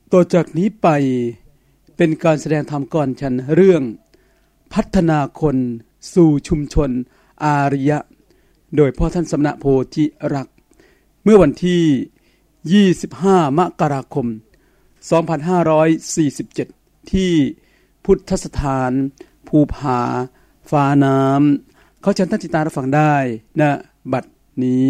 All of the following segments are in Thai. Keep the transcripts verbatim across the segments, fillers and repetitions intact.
ต่อจากนี้ไปเป็นการแสดงธรรมก่อนฉันเรื่องพัฒนาคนสู่ชุมชนอาริยะโดยพ่อท่านสมณโพธิรักษ์เมื่อวันที่ยี่สิบห้ามกราคมสองพันห้าร้อยสี่สิบเจ็ดที่พุทธสถานภูผาฟ้าน้ำเขาเชิญท่านติดตามรับฟังได้ณบัดนี้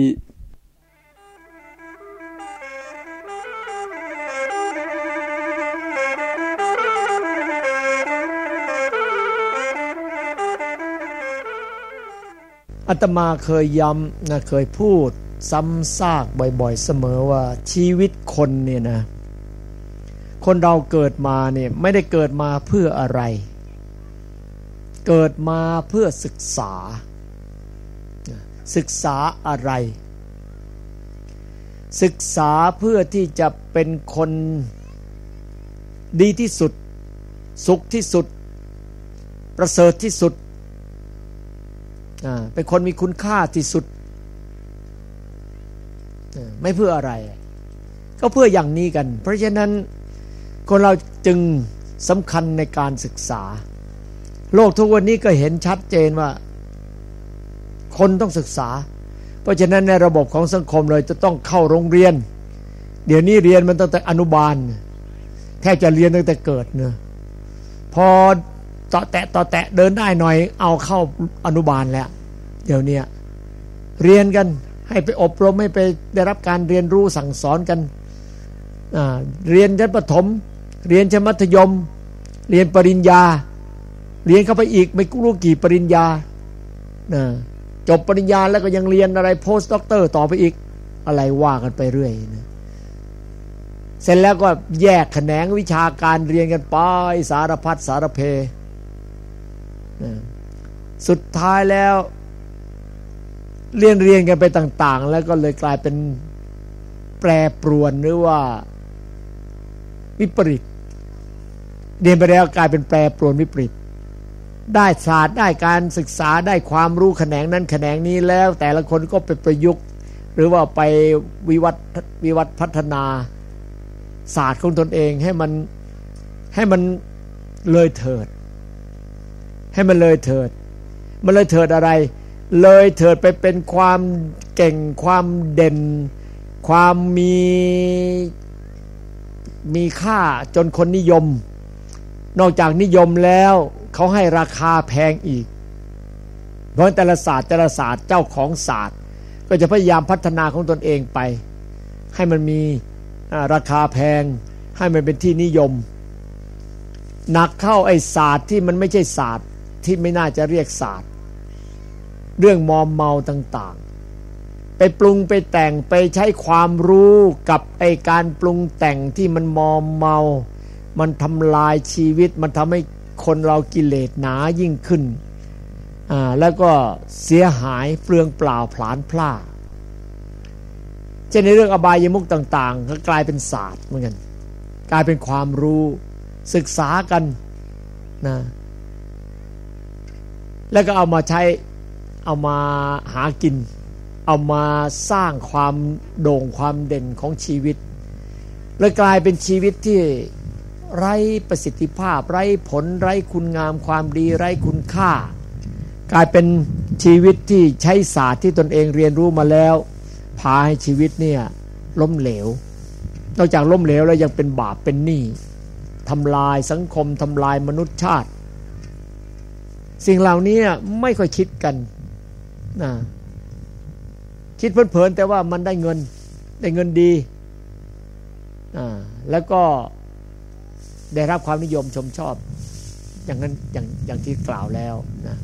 อาตมาเคยย้ำนะเคยพูดซ้ำซากบ่อยๆเสมอว่าชีวิตคนเนี่ยนะคนเราเกิดมาเนี่ยไม่ได้เกิดมาเพื่ออะไรเกิดมาเพื่อศึกษาศึกษาอะไรศึกษาเพื่อที่จะเป็นคนดีที่สุดสุขที่สุดประเสริฐที่สุดเป็นคนมีคุณค่าที่สุดไม่เพื่ออะไรก็เพื่ออย่างนี้กันเพราะฉะนั้นคนเราจึงสำคัญในการศึกษาโลกทุกวันนี้ก็เห็นชัดเจนว่าคนต้องศึกษาเพราะฉะนั้นในระบบของสังคมเลยจะต้องเข้าโรงเรียนเดี๋ยวนี้เรียนมันตั้งแต่อนุบาลแทบจะเรียนตั้งแต่เกิดเนอะพอต่อแตะต่อแตะเดินได้หน่อยเอาเข้าอนุบาลแล้วเดี๋ยวนี้เรียนกันให้ไปอบรมให้ไปได้รับการเรียนรู้สั่งสอนกันเรียนชั้นประถมเรียนชั้นมัธยมเรียนปริญญาเรียนเข้าไปอีกไม่รู้กี่ปริญญาจบปริญญาแล้วก็ยังเรียนอะไรโพสต์ด็อกเตอร์ต่อไปอีกอะไรว่ากันไปเรื่อยนะเสร็จแล้วก็แยกแขนงวิชาการเรียนกันไปสารพัดสารเพสุดท้ายแล้วเรียนเรียนกันไปต่างๆแล้วก็เลยกลายเป็นแปรปรวนหรือว่าวิปริตเรียนไปแล้วกลายเป็นแปรปรวนวิปริตได้ศาสตร์ได้การศึกษาได้ความรู้แขนงนั้นแขนงนี้แล้วแต่ละคนก็ไปประยุกต์หรือว่าไปวิวัฒน์วิวัฒน์พัฒนาศาสตร์ของตนเองให้มันให้มันเลยเถิดให้มันเลยเถิดมันเลยเถิดอะไรเลยเถิดไปเป็นความเก่งความเด่นความมีมีค่าจนคนนิยมนอกจากนิยมแล้วเขาให้ราคาแพงอีกเพราะแต่ละศาสตร์แต่ละศาสตร์เจ้าของศาสตร์ก็จะพยายามพัฒนาของตนเองไปให้มันมีราคาแพงให้มันเป็นที่นิยมหนักเข้าไอ้ศาสตร์ที่มันไม่ใช่ศาสตร์ที่ไม่น่าจะเรียกศาสตร์เรื่องมอมเมาต่างๆไปปรุงไปแต่งไปใช้ความรู้กับไอ้การปรุงแต่งที่มันมอมเมามันทำลายชีวิตมันทำให้คนเรากิเลสหนายิ่งขึ้นอ่าแล้วก็เสียหายเปลืองเปล่าผลาญพลาดเช่นในเรื่องอบายมุขต่างๆก็กลายเป็นศาสตร์เหมือนกันกลายเป็นความรู้ศึกษากันนะแล้วก็เอามาใช้เอามาหากินเอามาสร้างความโด่งความเด่นของชีวิตเลยกลายเป็นชีวิตที่ไร้ประสิทธิภาพไร้ผลไร้คุณงามความดีไร้คุณค่ากลายเป็นชีวิตที่ใช้ศาสตร์ที่ตนเองเรียนรู้มาแล้วพาให้ชีวิตเนี่ยล้มเหลวนอกจากล้มเหลวแล้วยังเป็นบาปเป็นหนี้ทำลายสังคมทำลายมนุษยชาติสิ่งเหล่านี้ไม่ค่อยคิดกันนะคิดเพลินๆแต่ว่ามันได้เงินได้เงินดีอ่าแล้วก็ได้รับความนิยมชมชอบอย่างนั้นอย่างอย่างที่กล่าวแล้วนะ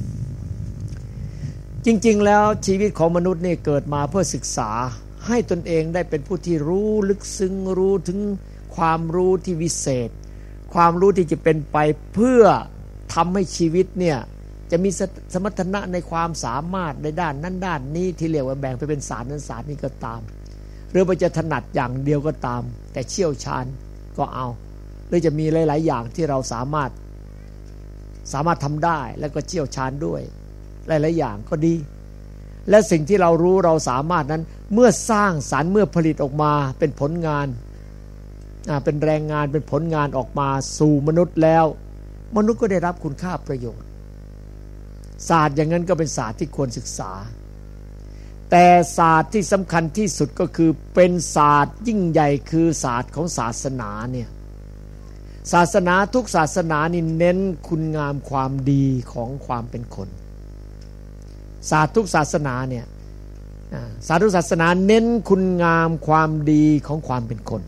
จริงๆแล้วชีวิตของมนุษย์นี่เกิดมาเพื่อศึกษาให้ตนเองได้เป็นผู้ที่รู้ลึกซึ้งรู้ถึงความรู้ที่วิเศษความรู้ที่จะเป็นไปเพื่อทำให้ชีวิตเนี่ยจะมีสมรรถนะในความสามารถในด้านนั้นด้านนี้ที่เรียกว่าแบ่งไปเป็นศาสตร์นั้นศาสตร์นี้ก็ตามหรือว่าจะถนัดอย่างเดียวก็ตามแต่เชี่ยวชาญก็เอาหรือจะมีหลายๆอย่างที่เราสามารถสามารถทำได้แล้วก็เชี่ยวชาญด้วยหลายๆอย่างก็ดีและสิ่งที่เรารู้เราสามารถนั้นเมื่อสร้างสรรค์เมื่อผลิตออกมาเป็นผลงานเป็นแรงงานเป็นผลงานออกมาสู่มนุษย์แล้วมนุษย์ก็ได้รับคุณค่าประโยชน์ศาสตร์อย่างนั้นก็เป็นศาสตร์ที่ควรศึกษาแต่ศาสตร์ที่สำคัญที่สุดก็คือเป็นศาสตร์ยิ่งใหญ่คือศาสตร์ของศาสนาเนี่ยศาสนาทุกศาสนานี่เน้นคุณงามความดีของความเป็นคนศาสตร์ทุกศาสนาเนี่ยศาสตร์ทุกศาสนาเน้นคุณงามความดีของความเป็นคน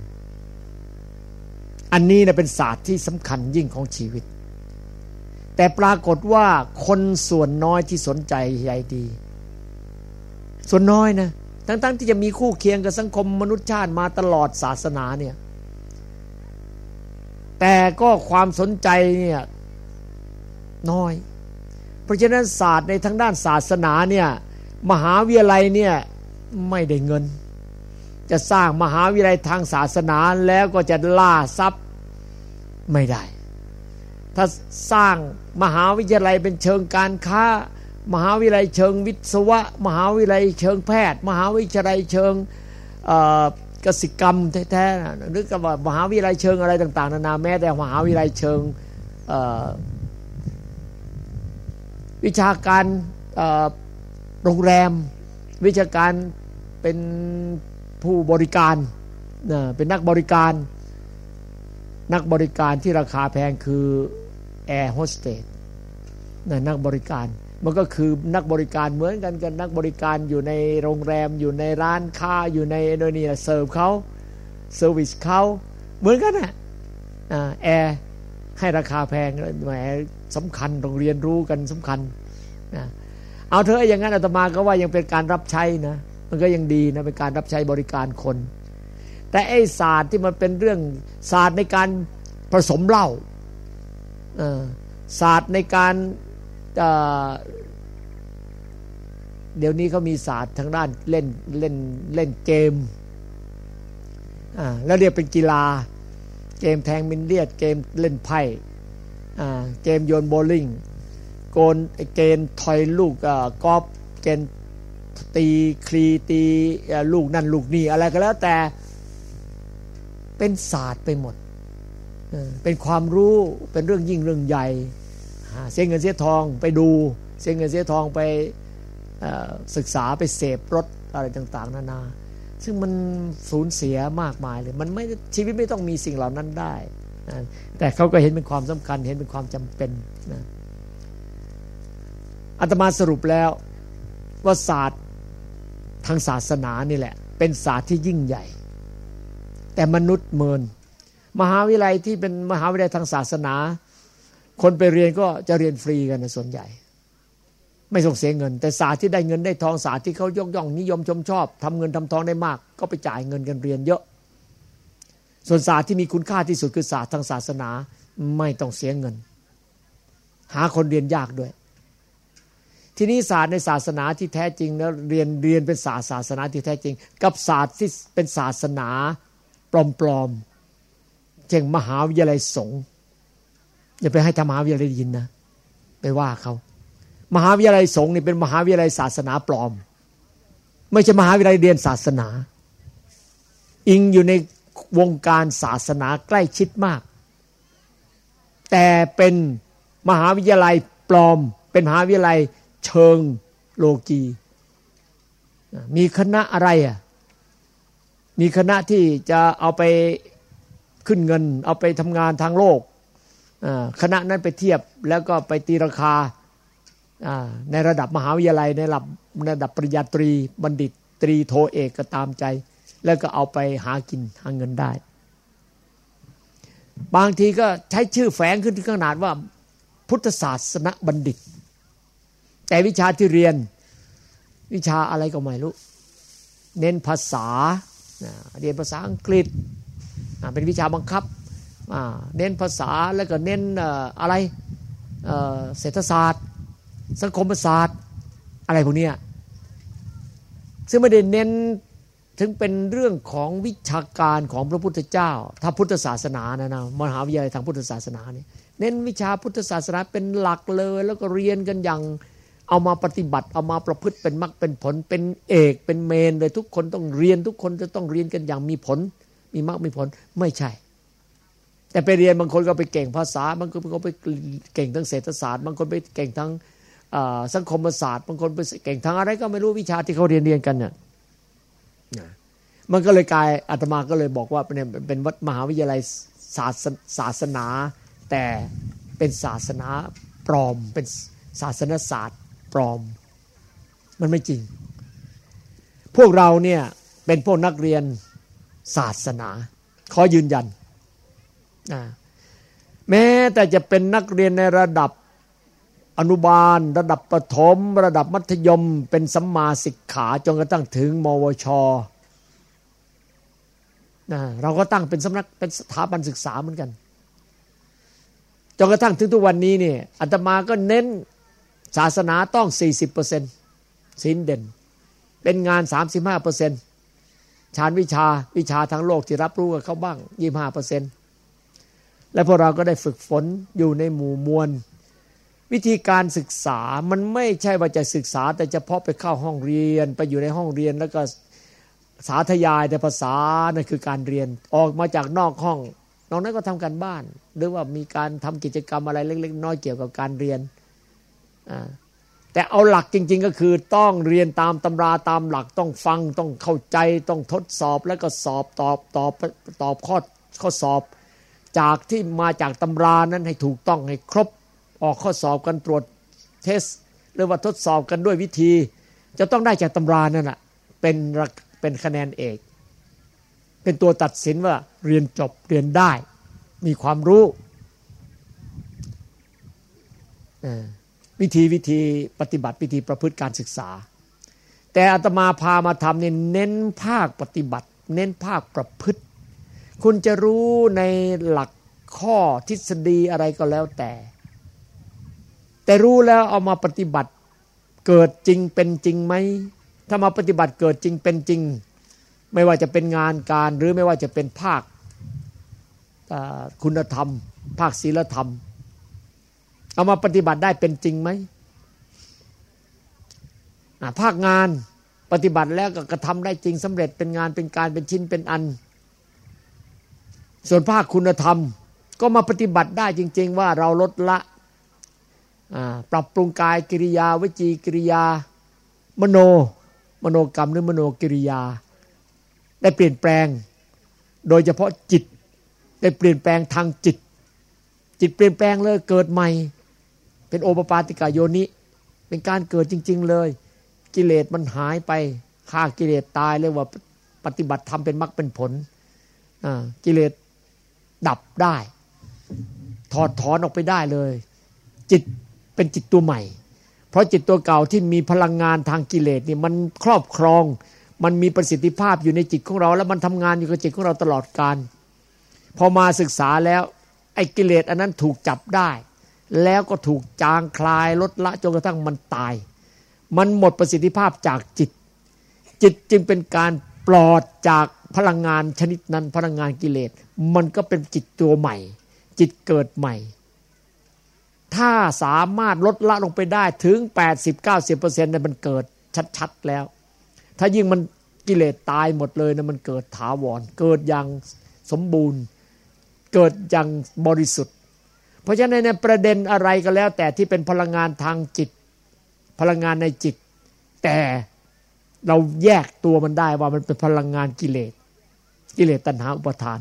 อันนี้นะเป็นศาสตร์ที่สำคัญยิ่งของชีวิตแต่ปรากฏว่าคนส่วนน้อยที่สนใจใยดีส่วนน้อยนะทั้งๆที่จะมีคู่เคียงกับสังคมมนุษยชาติมาตลอดศาสนาเนี่ยแต่ก็ความสนใจเนี่ยน้อยเพราะฉะนั้นศาสตร์ในทางด้านศาสนาเนี่ยมหาวิทยาลัยเนี่ยไม่ได้เงินจะสร้างมหาวิทยาลัยทางศาสนาแล้วก็จะล่าทรัพย์ไม่ได้ถ้าสร้างมหาวิทยาลัยเป็นเชิงการค้ามหาวิทยาลัยเชิงวิศวะมหาวิทยาลัยเชิงแพทย์มหาวิทยาลัยเชิงกสิกรรมแท้ๆหรือกับมหาวิทยาลัยเชิงอะไรต่างๆนานาแม้แต่มหาวิทยาลัยเชิงวิชาการโรงแรมวิชาการเป็นผู้บริการเป็นนักบริการนักบริการที่ราคาแพงคือแอร์โฮสเตสนักบริการมันก็คือนักบริการเหมือนกันกับนักบริการอยู่ในโรงแรมอยู่ในร้านค้าอยู่ในโน่นนี่เสิร์ฟเขาเซอร์วิสเขาเหมือนกันน่ะแอร์ให้ราคาแพงแหมสำคัญต้องเรียนรู้กันสำคัญนะเอาเถอะอย่างนั้นอาตมาก็ว่ายังเป็นการรับใช้นะมันก็ยังดีนะเป็นการรับใช้บริการคนแต่ไอ้ศาสตร์ที่มันเป็นเรื่องศาสตร์ในการผสมเหล้าศาสตร์ในการเดี๋ยวนี้เขามีศาสตร์ทางด้านเล่นเล่นเล่นเกมแล้วเรียกเป็นกีฬาเกมแทงมิลเลียดเกมเล่นไพ่เกมโยนโบลิ่งโกนเกมถอยลูกกอล์ฟเกมตีคลีตีลูกนั่นลูกนี่อะไรก็แล้วแต่เป็นศาสตร์ไปหมดเป็นความรู้เป็นเรื่องยิ่งเรื่องใหญ่เสียเงินเสียทองไปดูเสียเงินเสียทองไปศึกษาไปเสพรสอะไรต่างๆนานาซึ่งมันสูญเสียมากมายเลยมันไม่ชีวิตไม่ต้องมีสิ่งเหล่านั้นได้แต่เขาก็เห็นเป็นความสำคัญเห็นเป็นความจำเป็นนะอาตมาสรุปแล้วว่าศาสตร์ทางศาสนานี่แหละเป็นศาสตร์ที่ยิ่งใหญ่แต่มนุษย์เมินมหาวิทยาลัยที่เป็นมหาวิทยาลัยทางศาสนาคนไปเรียนก็จะเรียนฟรีกันนะส่วนใหญ่ไม่ส่งเสียเงินแต่ศาสตร์ที่ได้เงินได้ทองศาสตร์ที่เขายกย่องนิยมชมชอบทำเงินทำทองได้มากก็ไปจ่ายเงินกันเรียนเยอะส่วนศาสตร์ที่มีคุณค่าที่สุดคือศาสตร์ทางศาสนาไม่ต้องเสียเงินหาคนเรียนยากด้วยทีนี้ศาสตร์ในศาสนาที่แท้จริงแล้วเรียนเรียนเป็นศาสตร์ศาสนาที่แท้จริงกับศาสตร์ที่เป็นศาสนาปลอมๆเช่นมหาวิทยาลัยสงฆ์อย่าไปให้ทำมหาวิทยาลัยยินนะไปว่าเขามหาวิทยาลัยสงฆ์นี่เป็นมหาวิทยาลัยศาสนาปลอมไม่ใช่มหาวิทยาลัยเรียนศาสนาอิงอยู่ในวงการศาสนาใกล้ชิดมากแต่เป็นมหาวิทยาลัยปลอมเป็นมหาวิทยาลัยเชิงโลกีมีคณะอะไรอ่ะมีคณะที่จะเอาไปขึ้นเงินเอาไปทำงานทางโลกคณะนั้นไปเทียบแล้วก็ไปตีราคาในระดับมหาวิทยาลัยในระดับระดับปริญญาตรีบัณฑิตตรีโทเอกก็ตามใจแล้วก็เอาไปหากินหาเงินได้บางทีก็ใช้ชื่อแฝงขึ้นถึงขนาดว่าพุทธศาสนบัณฑิตแต่วิชาที่เรียนวิชาอะไรก็ไม่รู้เน้นภาษาเรียนภาษาอังกฤษเป็นวิชาบังคับเน้นภาษาแล้วก็เน้นอะไรเศรษฐศาสตร์สังคมศาสตร์อะไรพวกนี้ซึ่งไม่ได้เน้นถึงเป็นเรื่องของวิชาการของพระพุทธเจ้าถ้าพุทธศาสนานะนะมหาวิทยาลัยทางพุทธศาสนาเนี่ยเน้นวิชาพุทธศาสนาเป็นหลักเลยแล้วก็เรียนกันอย่างเอามาปฏิบัติเอามาประพฤติเป็นมรรคเป็นผลเป็นเอกเป็นเมนเลยทุกคนต้องเรียนทุกคนจะต้องเรียนกันอย่างมีผลมีมรรคมีผลไม่ใช่แต่ไปเรียนบางคนก็ไปเก่งภาษาบางคนก็ไปเก่งทั้งเศรษฐศาสตร์บางคนไปเก่งทั้งสังคมศาสตร์บางคนไปเก่งทั้งอะไรก็ไม่รู้วิชาที่เขาเรียนเรียนกันเนี่ยมันก็เลยกลายอาตมาก็เลยบอกว่าเป็นเป็นวัดมหาวิทยาลัยศาสศาสนาแต่เป็นศาสนาปลอมเป็นศาสนศาสตร์ปลอมมันไม่จริงพวกเราเนี่ยเป็นพวกนักเรียนศาสนาขอยืนยันนะแม้แต่จะเป็นนักเรียนในระดับอนุบาลระดับประถมระดับมัธยมเป็นสัมมาสิกขาจนกระทั่งถึงมวชนะเราก็ตั้งเป็นสำนักเป็นสถาบันศึกษาเหมือนกันจนกระทั่งถึงทุกวันนี้เนี่ยอาตมาก็เน้นศาสนาต้อง สี่สิบเปอร์เซ็นต์ ศีลเด่นเป็นงาน สามสิบห้าเปอร์เซ็นต์ ฌานวิชาวิชาทางโลกที่รับรู้กับเขาบ้าง ยี่สิบห้าเปอร์เซ็นต์ และพวกเราก็ได้ฝึกฝนอยู่ในหมู่มวลวิธีการศึกษามันไม่ใช่ว่าจะศึกษาแต่เฉพาะไปเข้าห้องเรียนไปอยู่ในห้องเรียนแล้วก็สาธยายแต่ภาษานั่นคือการเรียนออกมาจากนอกห้องนอกนั้นก็ทำการบ้านหรือว่ามีการทำกิจกรรมอะไรเล็กๆน้อยๆเกี่ยวกับการเรียนแต่เอาหลักจริงๆก็คือต้องเรียนตามตำราตามหลักต้องฟังต้องเข้าใจต้องทดสอบแล้วก็สอบตอบตอบตอบข้อข้อสอบจากที่มาจากตำรานั้นให้ถูกต้องให้ครบออกข้อสอบกันตรวจเทสหรือว่าทดสอบกันด้วยวิธีจะต้องได้จากตำรานั่นแหละเป็นเป็นคะแนนเอกเป็นตัวตัดสินว่าเรียนจบเรียนได้มีความรู้วิธีวิธีปฏิบัติวิธีประพฤติการศึกษาแต่อาตมาพามาทำเนี่ยเน้นภาคปฏิบัติเน้นภาคประพฤติคุณจะรู้ในหลักข้อทฤษฎีอะไรก็แล้วแต่แต่รู้แล้วเอามาปฏิบัติเกิดจริงเป็นจริงไหมถ้ามาปฏิบัติเกิดจริงเป็นจริงไม่ว่าจะเป็นงานการหรือไม่ว่าจะเป็นภาคคุณธรรมภาคศีลธรรมเอามาปฏิบัติได้เป็นจริงไหมภาคงานปฏิบัติแล้วก็กระทำได้จริงสำเร็จเป็นงานเป็นการเป็นชิ้นเป็นอันส่วนภาคคุณธรรมก็มาปฏิบัติได้จริงๆว่าเราลดละปรับปรุงกายกิริยาวจีกิริยามโนมโนกรรมหรือมโนกิริยาได้เปลี่ยนแปลงโดยเฉพาะจิตได้เปลี่ยนแปลงทางจิตจิตเปลี่ยนแปลงเลยเกิดใหม่เป็นโอปปาติกาโยนิเป็นการเกิดจริงๆเลยกิเลสมันหายไปฆ่ากิเลสตายเรียกว่าปฏิบัติธรรมเป็นมรรคเป็นผลกิเลสดับได้ถอดถอนออกไปได้เลยจิตเป็นจิตตัวใหม่เพราะจิตตัวเก่าที่มีพลังงานทางกิเลสนี่มันครอบครองมันมีประสิทธิภาพอยู่ในจิตของเราแล้วมันทำงานอยู่กับจิตของเราตลอดกาลพอมาศึกษาแล้วไอ้กิเลสอันนั้นถูกจับได้แล้วก็ถูกจางคลายลดละจนกระทั่งมันตายมันหมดประสิทธิภาพจากจิตจิตจึงเป็นการปลอดจากพลังงานชนิดนั้นพลังงานกิเลสมันก็เป็นจิตตัวใหม่จิตเกิดใหม่ถ้าสามารถลดละลงไปได้ถึง แปดสิบถึงเก้าสิบเปอร์เซ็นต์ เนี่ยมันเกิดชัดๆแล้วถ้ายิ่งมันกิเลสตายหมดเลยนะมันเกิดถาวรเกิดอย่างสมบูรณ์เกิดอย่างบริสุทธิ์เพราะฉะนั้นในประเด็นอะไรก็แล้วแต่ที่เป็นพลังงานทางจิตพลังงานในจิตแต่เราแยกตัวมันได้ว่ามันเป็นพลังงานกิเลสกิเลสตัณหาอุปาทาน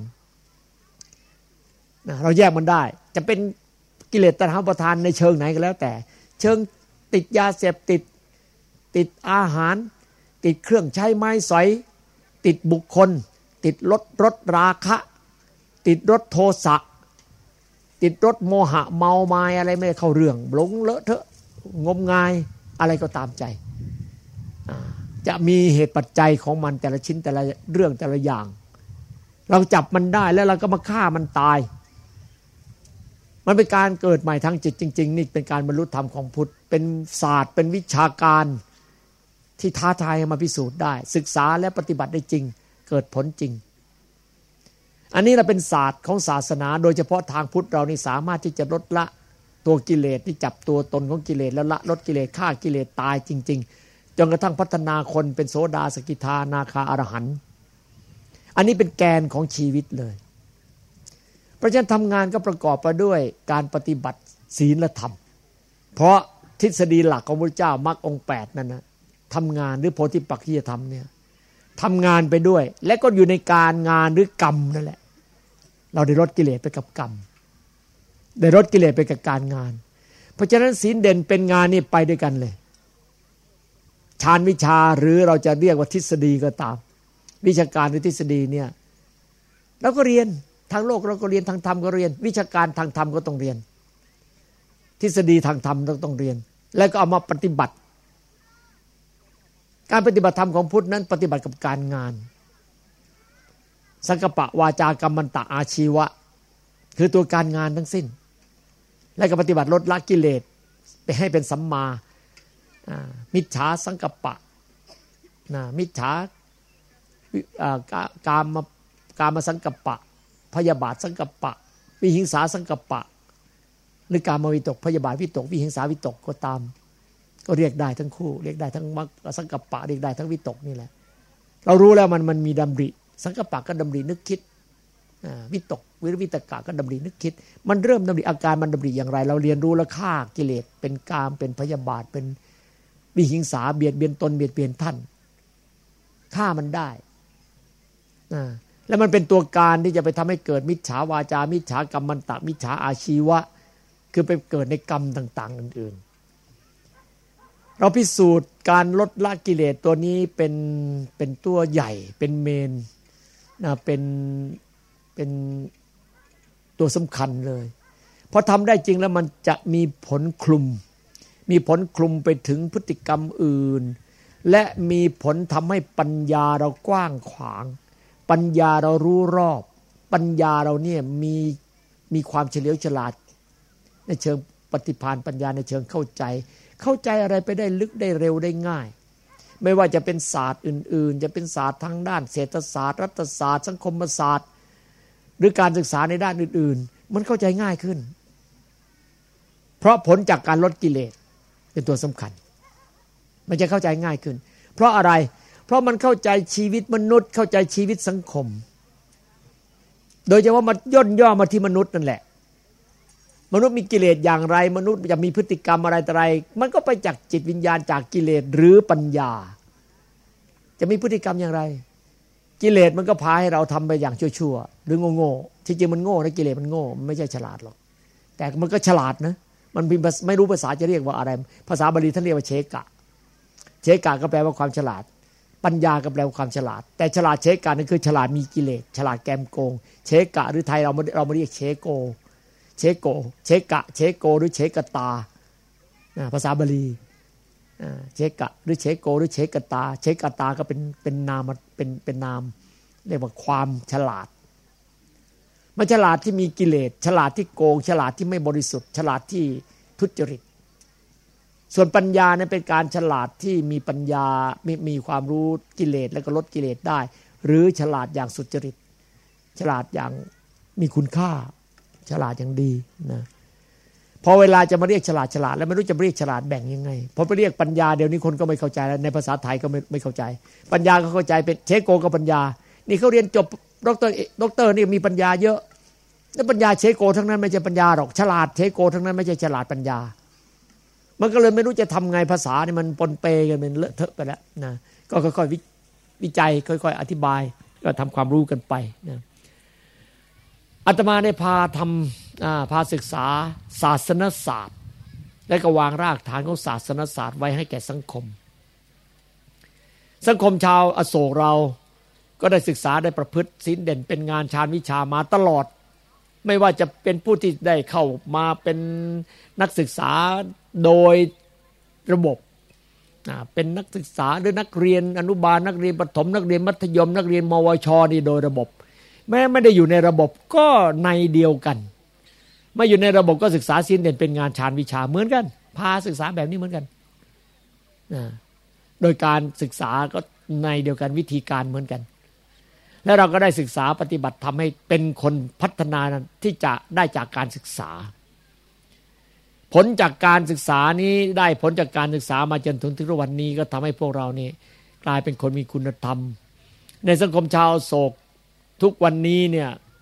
นะเราแยกมันได้จะเป็นกิเลสตัณหาอุปาทานในเชิงไหนก็แล้วแต่เชิงติดยาเสพติดติดอาหารติดเครื่องใช้ไม้สอยติดบุคคลติดรถรถราคะติดรถโทสะติดรถโมหะเมามายอะไรไม่เข้าเรื่องหลงเลอะเทอะงมงายอะไรก็ตามใจจะมีเหตุปัจจัยของมันแต่ละชิ้นแต่ละเรื่องแต่ละอย่างเราจับมันได้แล้วเราก็มาฆ่ามันตายมันเป็นการเกิดใหม่ทางจิตจริงๆนี่เป็นการบรรลุธรรมของพุทธเป็นศาสตร์เป็นวิชาการที่ท้าทายมาพิสูจน์ได้ศึกษาและปฏิบัติได้จริงเกิดผลจริงอันนี้เราเป็นศาสตร์ของศาสนาโดยเฉพาะทางพุทธเรานี่สามารถที่จะลดละตัวกิเลสที่จับตัวตนของกิเลสแล้วละลดกิเลสฆ่ากิเลสตายจริงๆจนกระทั่งพัฒนาคนเป็นโสดาสกิทานาคาอรหันต์อันนี้เป็นแกนของชีวิตเลยเพราะฉะนั้นทำงานก็ประกอบไปด้วยการปฏิบัติศีลธรรมเพราะทฤษฎีหลักของพระเจ้ามรรคองค์แปดนั่นนะทำงานหรือโพธิปักขิยธรรมเนี่ยทำงานไปด้วยและก็อยู่ในการงานหรือกรรมนั่นแหละเราได้ลดกิเลสไปกับกรรมได้ลดกิเลสไปกับการงานเพราะฉะนั้นศีลเด่นเป็นงานนี่ไปด้วยกันเลยฌานวิชาหรือเราจะเรียกว่าทฤษฎีก็ตามวิชาการหรือทฤษฎีเนี่ยเราก็เรียนทางโลกเราก็เรียนทางธรรมก็เรียนวิชาการทางธรรมก็ต้องเรียนทฤษฎีทางธรรมเราต้องเรียนแล้วก็เอามาปฏิบัติการปฏิบัติธรรมของพุทธนั้นปฏิบัติกับการงานสังกัปปะวาจากัมมันตะอาชีวะคือตัวการงานทั้งสิ้นและก็ปฏิบัติลดละกิเลสไปให้เป็นสัมมามิจฉาสังกัปปะมิจฉากามกามสังกัปปะพยาบาทสังกัปปะวิหิงสาสังกัปปะหรือกามวิตกพยาบาทวิตกวิหิงสาวิตกก็ตามก็เรียกได้ทั้งคู่เรียกได้ทั้งมรรคสังกัปปะเรียกได้ทั้งวิตกนี่แหละเรารู้แล้วมันมันมีดำริสังกัปปะก็ดำรินึกคิดวิตกวิริวิตกะก็ดำรินึกคิดมันเริ่มดำริอาการมันดำริอย่างไรเราเรียนรู้แล้วฆ่ากิเลสเป็นกามเป็นพยาบาทเป็นวิหิงสาเบียดเบียนตนเบียดเบียนท่านฆ่ามันได้แล้วมันเป็นตัวการที่จะไปทำให้เกิดมิจฉาวาจามิจฉากรรมันตะมิจฉาอาชีวะคือไปเกิดในกรรมต่างๆอื่นๆเราพิสูจน์การลดละกิเลสตัวนี้เป็นเป็นตัวใหญ่เป็นเมนนะเป็นเป็นตัวสำคัญเลยพอทำได้จริงแล้วมันจะมีผลคลุมมีผลคลุมไปถึงพฤติกรรมอื่นและมีผลทำให้ปัญญาเรากว้างขวางปัญญาเรารู้รอบปัญญาเราเนี่ยมีมีความเฉลียวฉลาดในเชิงปฏิภาณปัญญาในเชิงเข้าใจเข้าใจอะไรไปได้ลึกได้เร็วได้ง่ายไม่ว่าจะเป็นศาสตร์อื่นๆจะเป็นศาสตร์ทางด้านเศรษฐศาสตร์รัฐศาสตร์สังคมศาสตร์หรือการศึกษาในด้านอื่นๆมันเข้าใจง่ายขึ้นเพราะผลจากการลดกิเลสเป็นตัวสำคัญมันจะเข้าใจง่ายขึ้นเพราะอะไรเพราะมันเข้าใจชีวิตมนุษย์เข้าใจชีวิตสังคมโดยเฉพาะมันย่นย่อมาที่มนุษย์นั่นแหละมนุษย์มีกิเลสอย่างไรมนุษย์จะมีพฤติกรรมอะไรต่ออะไรมันก็ไปจากจิตวิญญาณจากกิเลสหรือปัญญาจะมีพฤติกรรมอย่างไรกิเลสมันก็พาให้เราทำไปอย่างชั่วๆหรือโง่ๆที่จริงมันโง่นะกิเลสมันโง่มันไม่ใช่ฉลาดหรอกแต่มันก็ฉลาดนะมันไม่รู้ภาษาจะเรียกว่าอะไรภาษาบาลีท่านเรียกว่าเชกะเชกะก็แปลว่าความฉลาดปัญญาก็แปลว่าความฉลาดแต่ฉลาดเชกะนั่นคือฉลาดมีกิเลสฉลาดแกมโกงเชกะหรือไทยเราเราไม่เรียกเชโกเชโกเชกะเชโกหรือเชกตาภาษาบาลีเชกะหรือเชโกหรือเชกตาเชกตาก็เป็นเป็นนามเป็นเป็นนามเรียกว่าความฉลาดมันฉลาดที่มีกิเลสฉลาดที่โกงฉลาดที่ไม่บริสุทธิ์ฉลาดที่ทุจริตส่วนปัญญาเนี่ยเป็นการฉลาดที่มีปัญญามีมีความรู้กิเลสแล้วก็ลดกิเลสได้หรือฉลาดอย่างสุจริตฉลาดอย่างมีคุณค่าฉลาดอย่างดีนะพอเวลาจะมาเรียกฉลาดฉลาดแล้วไม่รู้จะเรียกฉลาดแบ่งยังไงพอไปเรียกปัญญาเดี๋ยวนี้คนก็ไม่เข้าใจแล้วในภาษาไทยก็ไม่ไม่เข้าใจปัญญาก็เข้าใจเป็นเชโกกับปัญญานี่เขาเรียนจบด็อกเตอร์ด็อกเตอร์นี่มีปัญญาเยอะแล้วปัญญาเชโกทั้งนั้นไม่ใช่ปัญญาหรอกฉลาดเชโกทั้งนั้นไม่ใช่ฉลาดปัญญามันก็เลยไม่รู้จะทำไงภาษานี่มันปนเปกันเป็นเลอะเทอะไปแล้วนะก็ค่อยๆวิจัยค่อยๆอธิบายก็ทำความรู้กันไปนะอาตมาได้พาทำพาศึกษาศาสนศาสตร์และก็วางรากฐานของศาสนศาสตร์ไว้ให้แก่สังคมสังคมชาวอโศกเราก็ได้ศึกษาได้ประพฤติศีลเด่นเป็นงานฌานวิชามาตลอดไม่ว่าจะเป็นผู้ที่ได้เข้ามาเป็นนักศึกษาโดยระบบเป็นนักศึกษาหรือนักเรียนอนุบาลนักเรียนประถมนักเรียนมัธยมนักเรียนมวชนี่โดยระบบแม้ไม่ได้อยู่ในระบบก็ในเดียวกันไม่อยู่ในระบบก็ศึกษาศีลเด่นเป็นงานฌานวิชาเหมือนกันพาศึกษาแบบนี้เหมือนกันโดยการศึกษาก็ในเดียวกันวิธีการเหมือนกันและเราก็ได้ศึกษาปฏิบัติทำให้เป็นคนพัฒนาที่จะได้จากการศึกษาผลจากการศึกษานี้ได้ผลจากการศึกษามาจนถึงทุกวันนี้ก็ทำให้พวกเรานี่กลายเป็นคนมีคุณธรรมในสังคมชาวโศกทุกวันนี้เนี่ย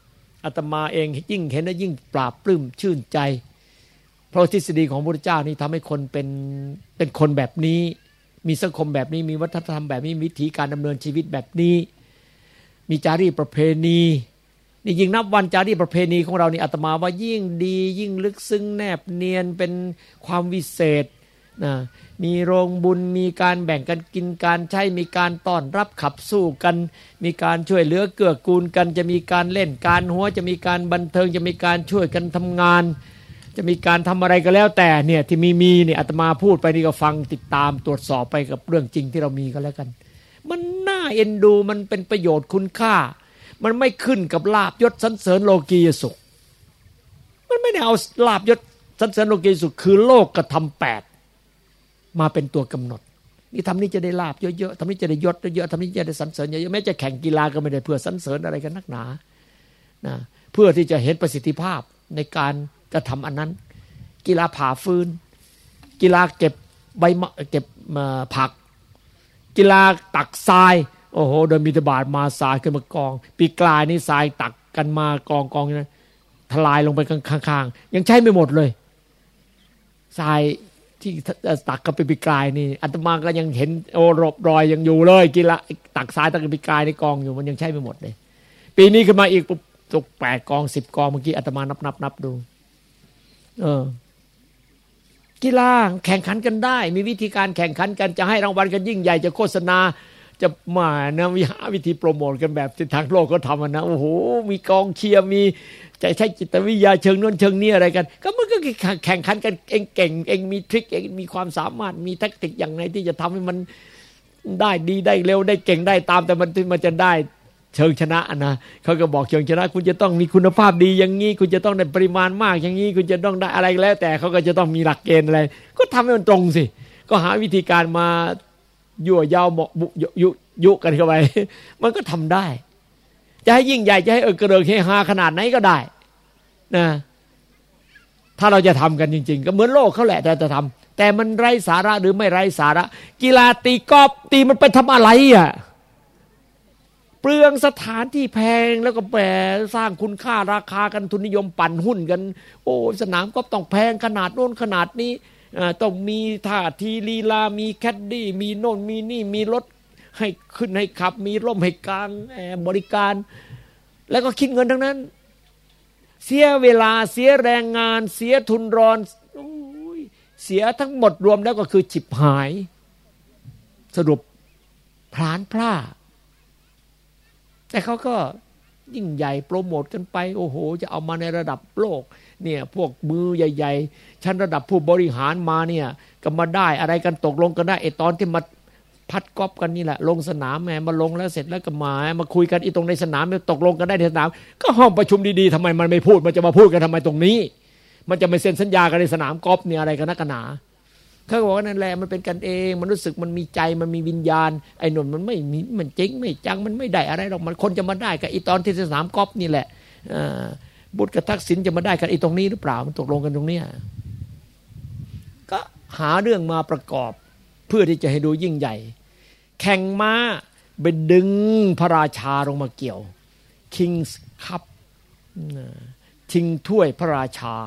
อาตมาเองยิ่งเห็นแล้วยิ่งปราบปลื้มชื่นใจเพราะทฤษฎีของพระพุทธเจ้านี่ทำให้คนเป็นเป็นคนแบบนี้มีสังคมแบบนี้มีวัฒนธรรมแบบนี้วิธีการดำเนินชีวิตแบบนี้มีจารีตประเพณีนี่ยิ่งนับวันจารีตประเพณีของเรานี่อาตมาว่ายิ่งดียิ่งลึกซึ้งแนบเนียนเป็นความวิเศษนะมีโรงบุญมีการแบ่งกันกินการใช้มีการต้อนรับขับสู้กันมีการช่วยเหลือเกื้อกูลกันจะมีการเล่นการหัวจะมีการบันเทิงจะมีการช่วยกันทำงานจะมีการทำอะไรก็แล้วแต่เนี่ยที่มีมีเนี่ยอาตมาพูดไปนี่ก็ฟังติดตามตรวจสอบไปกับเรื่องจริงที่เรามีก็แล้วกันมันน่าเอ็นดูมันเป็นประโยชน์คุณค่ามันไม่ขึ้นกับลาภยศสรรเสริญโลกียสุขมันไม่ได้เอาลาภยศสรรเสริญโลกียสุขคือโลกกระทำแปดมาเป็นตัวกำหนดนี่ทำนี่จะได้ลาภเยอะๆทำนี่จะได้ยศเยอะๆทำนี่จะได้สรรเสริญเยอะๆแม้จะแข่งกีฬาก็ไม่ได้เพื่อสรรเสริญอะไรกันนักหนานะเพื่อที่จะเห็นประสิทธิภาพในการกระทำอันนั้นกีฬาผ่าฟืนกีฬาเก็บใบเก็บผักกีฬาตักทรายโอ้โหโดยมีตบาทมาทรายขึ้นมากองปีกลายนี่ทรายตักกันมากองกองนั้นทลายลงไปข้างๆยังใช้ไม่หมดเลยทรายที่ตักกันไปปีกลายนี่อาตมาก็ยังเห็นโอ้รบรอยยังอยู่เลยกีฬาตักทรายตักปีกลายในกองอยู่มันยังใช้ไม่หมดเลยปีนี้ขึ้นมาอีกตกแปดกองสิบกองเมื่อกี้อาตมานับนับนับดูเออกีฬาแข่งขันกันได้มีวิธีการแข่งขันกันจะให้รางวัลกันยิ่งใหญ่จะโฆษณาจะมานะวิหาวิธีโปรโมทกันแบบที่ทางโลกเขาทำนะโอ้โหมีกองเชียร์มีจะใช้จิตวิทยาเชิงโน้นเชิงนี้อะไรกันก็มันก็แข่งขันกันเองเก่งเองมีทริคเองมีความสามารถมีแทคนิคอย่างไรที่จะทำให้มันได้ดีได้เร็วได้เก่งได้ตามแต่มันมันจะได้เชิงชนะนะเขาก็บอกเชิงชนะคุณจะต้องมีคุณภาพดีอย่างนี้คุณจะต้องได้ปริมาณมากอย่างนี้คุณจะต้องได้อะไรแล้วแต่เขาก็จะต้องมีหลักเกณฑ์อะไรก็ทำให้มันตรงสิก็หาวิธีการมายั่วยาวยุยุกันเข้าไปมันก็ทำได้จะให้ยิ่งใหญ่จะให้เออกระเริกเฮฮาขนาดไหนก็ได้นะถ้าเราจะทำกันจริงๆก็เหมือนโลกเขาแหละแต่จะทำแต่มันไร้สาระหรือไม่ไร้สาระกีฬาตีกอล์ฟตีมันไปทำอะไรอ่ะเปลืองสถานที่แพงแล้วก็แปรสร้างคุณค่าราคากันทุนนิยมปั่นหุ้นกันโอ้สนามกอล์ฟต้องแพงขนาดโน้นขนาดนี้ต้องมีท่าทีลีลามีแคดดี้มีโน่นมีนี่มีรถให้ขึ้นให้ขับมีร่มให้กางบริการแล้วก็คิดเงินทั้งนั้นเสียเวลาเสียแรงงานเสียทุนรอนโอ้ยเสียทั้งหมดรวมแล้วก็คือฉิบหายสรุปพลานพลาดแต่เขาก็ยิ่งใหญ่โปรโมทกันไปโอ้โหจะเอามาในระดับโลกเนี่ยพวกมือใหญ่ๆชั้นระดับผู้บริหารมาเนี่ยก็มาได้อะไรกันตกลงกันได้ไอ้ตอนที่มาพัดก๊อปกันนี่แหละลงสนามแหมมาลงแล้วเสร็จแล้วก็มามาคุยกันอีตรงในสนามตกลงกันได้ในสนามก็ห้องประชุมดีๆทำไมมันไม่พูดมันจะมาพูดกันทำไมตรงนี้มันจะไม่เซ็นสัญญากันในสนามกอล์ฟเนี่ยอะไรกันนักหนาเขาบอกว่านั่นแหละมันเป็นกันเองมันรู้สึกมันมีใจมันมีวิญญาณไอ้นนมันไม่มีมันจริงไม่จังมันไม่ได้อะไรหรอกมันคนจะมาได้กับอีตอนที่สนามกอล์ฟนี่แหละบุตรกับทักษิณจะมาได้กันอีตรงนี้หรือเปล่ามันตกลงกันตรงเนี้ยก็หาเรื่องมาประกอบเพื่อที่จะให้ดูยิ่งใหญ่แข่งม้าไปดึงพระราชาลงมาเกี่ยว King's Cup ชิงถ้วยพระราชา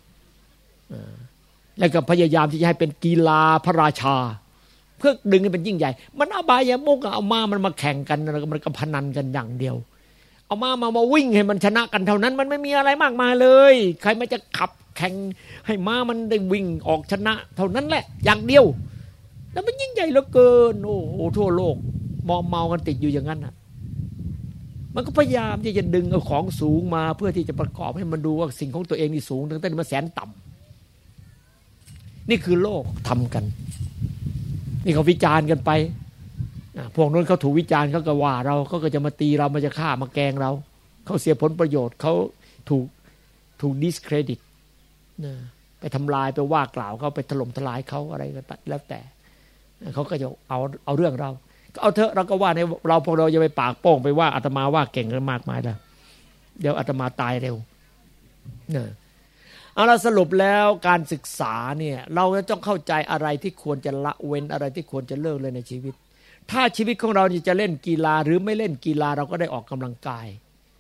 แล้วก็พยายามที่จะให้เป็นกีฬาพระราชาเพื่อดึงให้เป็นยิ่งใหญ่มันอบายมุกเอามามันมาแข่งกันแล้วมันก็พนันกันอย่างเดียวเอามามามาวิ่งให้มันชนะกันเท่านั้นมันไม่มีอะไรมากมายเลยใครมันจะขับแข่งให้ม้ามันได้วิ่งออกชนะเท่านั้นแหละอย่างเดียวแล้วมันยิ่งใหญ่เหลือเกินโอ้โหทั่วโลกมอมเมากันติดอยู่อย่างนั้นน่ะมันก็พยายามที่จะดึงเอาของสูงมาเพื่อที่จะประกอบให้มันดูว่าสิ่งของตัวเองนี่สูงตั้งแต่มันแสนต่ำนี่คือโลกทำกันนี่เขาวิจารณ์กันไปพวกนั้นเขาถูกวิจารณ์เขาก็ว่าเราเขาก็จะมาตีเรามาจะฆ่ามาแกล้งเราเขาเสียผลประโยชน์เขาถูกถูกดิสเครดิตนะไปทำลายไปว่ากล่าวเขาไปถล่มทลายเขาอะไรก็แล้วแต่เขาก็จะเอาเอาเรื่องเราก็เอาเถอะเราก็ว่าในเราพวกเราจะไปปากโป้งไปว่าอาตมาว่าเก่งกันมากมายแล้วเดี๋ยวอาตมาตายเร็วเนี่ยเอาละสรุปแล้วการศึกษาเนี่ยเราจะต้องเข้าใจอะไรที่ควรจะละเว้นอะไรที่ควรจะเลิกเลยในชีวิตถ้าชีวิตของเราจะเล่นกีฬาหรือไม่เล่นกีฬาเราก็ได้ออกกำลังกาย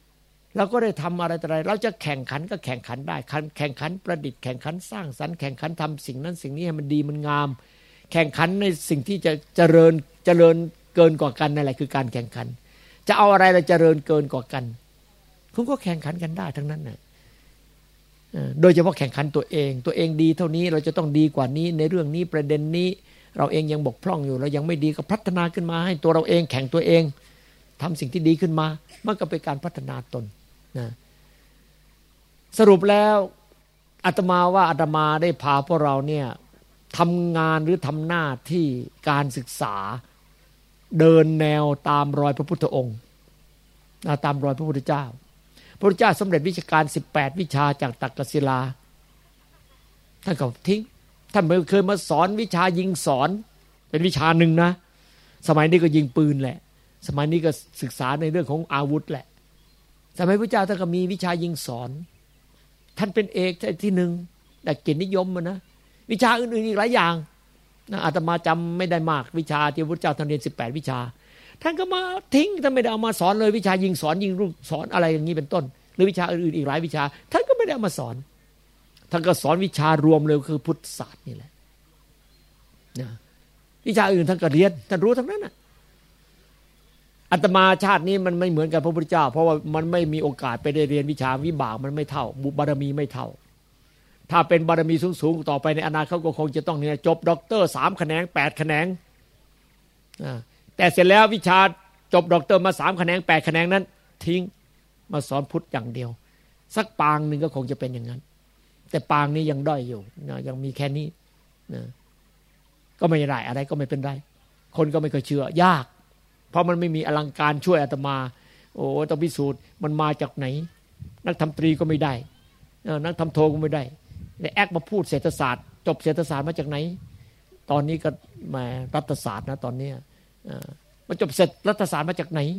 เราก็ได้ทำอะไรต่ออะไรเราจะแข่งขันก็แข่งขันได้แข่งขันประดิษฐ์แข่งขันสร้างสรรค์แข่งขันทำสิ่งนั้นสิ่งนี้ให้มันดีมันงามแข่งขันในสิ่งที่จะเจริญเจริญเกินกว่ากันนั่นแหละคือการแข่งขันจะเอาอะไรเราเจริญเกินกว่ากันคุณก็แข่งขันกันได้ทั้งนั้นน่ะโดยเฉพาะแข่งขันตัวเองตัวเองดีเท่านี้เราจะต้องดีกว่านี้ในเรื่องนี้ประเด็นนี้เราเองยังบกพร่องอยู่เรายังไม่ดีก็พัฒนาขึ้นมาให้ตัวเราเองแข่งตัวเองทำสิ่งที่ดีขึ้นมามันก็เป็นการพัฒนาตนนะสรุปแล้วอาตมาว่าอาตมาได้พาพวกเราเนี่ยทำงานหรือทำหน้าที่การศึกษาเดินแนวตามรอยพระพุทธองค์ตามรอยพระพุทธเจ้าพระพุทธเจ้าสำเร็จวิชาการสิบแปดวิชาจากตักกศิลาท่านก็ทิ้งท่านไม่เคยมาสอนวิชายิงสอนเป็นวิชาหนึ่งนะสมัยนี้ก็ยิงปืนแหละสมัยนี้ก็ศึกษาในเรื่องของอาวุธแหละสมัยพระเจ้าท่านก็มีวิชายิงสอนท่านเป็นเอกที่หนึ่งแต่เกียรตินิยมนะวิชาอื่นๆอีกหลายอย่างนะอาตมาจำไม่ได้มากวิชาที่พระเจ้าท่านเรียนสิบแปดวิชาท่านก็มาทิ้งท่านไม่ได้เอามาสอนเลยวิชายิงสอนยิงลูกสอนอะไรอย่างนี้เป็นต้นหรือวิชาอื่นๆอีกหลายวิชาท่านก็ไม่ได้เอามาสอนท่านก็สอนวิชารวมเลยคือพุทธศาสตร์นี่แหละนะวิชาอื่นท่านก็เรียนท่านรู้ทั้งนั้นน่ะอาตมาชาตินี้มันไม่เหมือนกับพระพุทธเจ้าเพราะว่ามันไม่มีโอกาสไปได้เรียนวิชาวิบากมันไม่เท่าบุบารมีไม่เท่าถ้าเป็นบารมีสูงๆต่อไปในอนาคตก็คงจะต้องเนี่ยจบด็อกเตอร์สามแขนงแปดแขนงแต่เสร็จแล้ววิชาจบด็อกเตอร์มาสามแขนงแปดแขนงนั้นทิ้งมาสอนพุทธอย่างเดียวสักปางหนึ่งก็คงจะเป็นอย่างนั้นแต่ปางนี้ยังด้อยอยู่นะยังมีแค่นี้นะก็ไม่ได้อะไรก็ไม่เป็นไรคนก็ไม่เคยเชื่อยากเพราะมันไม่มีอลังการช่วยอาตมาโอ้ต้องพิสูจน์มันมาจากไหนนักทำตรีก็ไม่ได้นักทำโทก็ไม่ได้ในแอคมาพูดเศรษฐศาสตร์จบเศรษฐศาสตร์มาจากไหนตอนนี้ก็มารัฐศาสตร์นะตอนนี้มันจบเสร็จรัฐศาสตร์มาจากไหน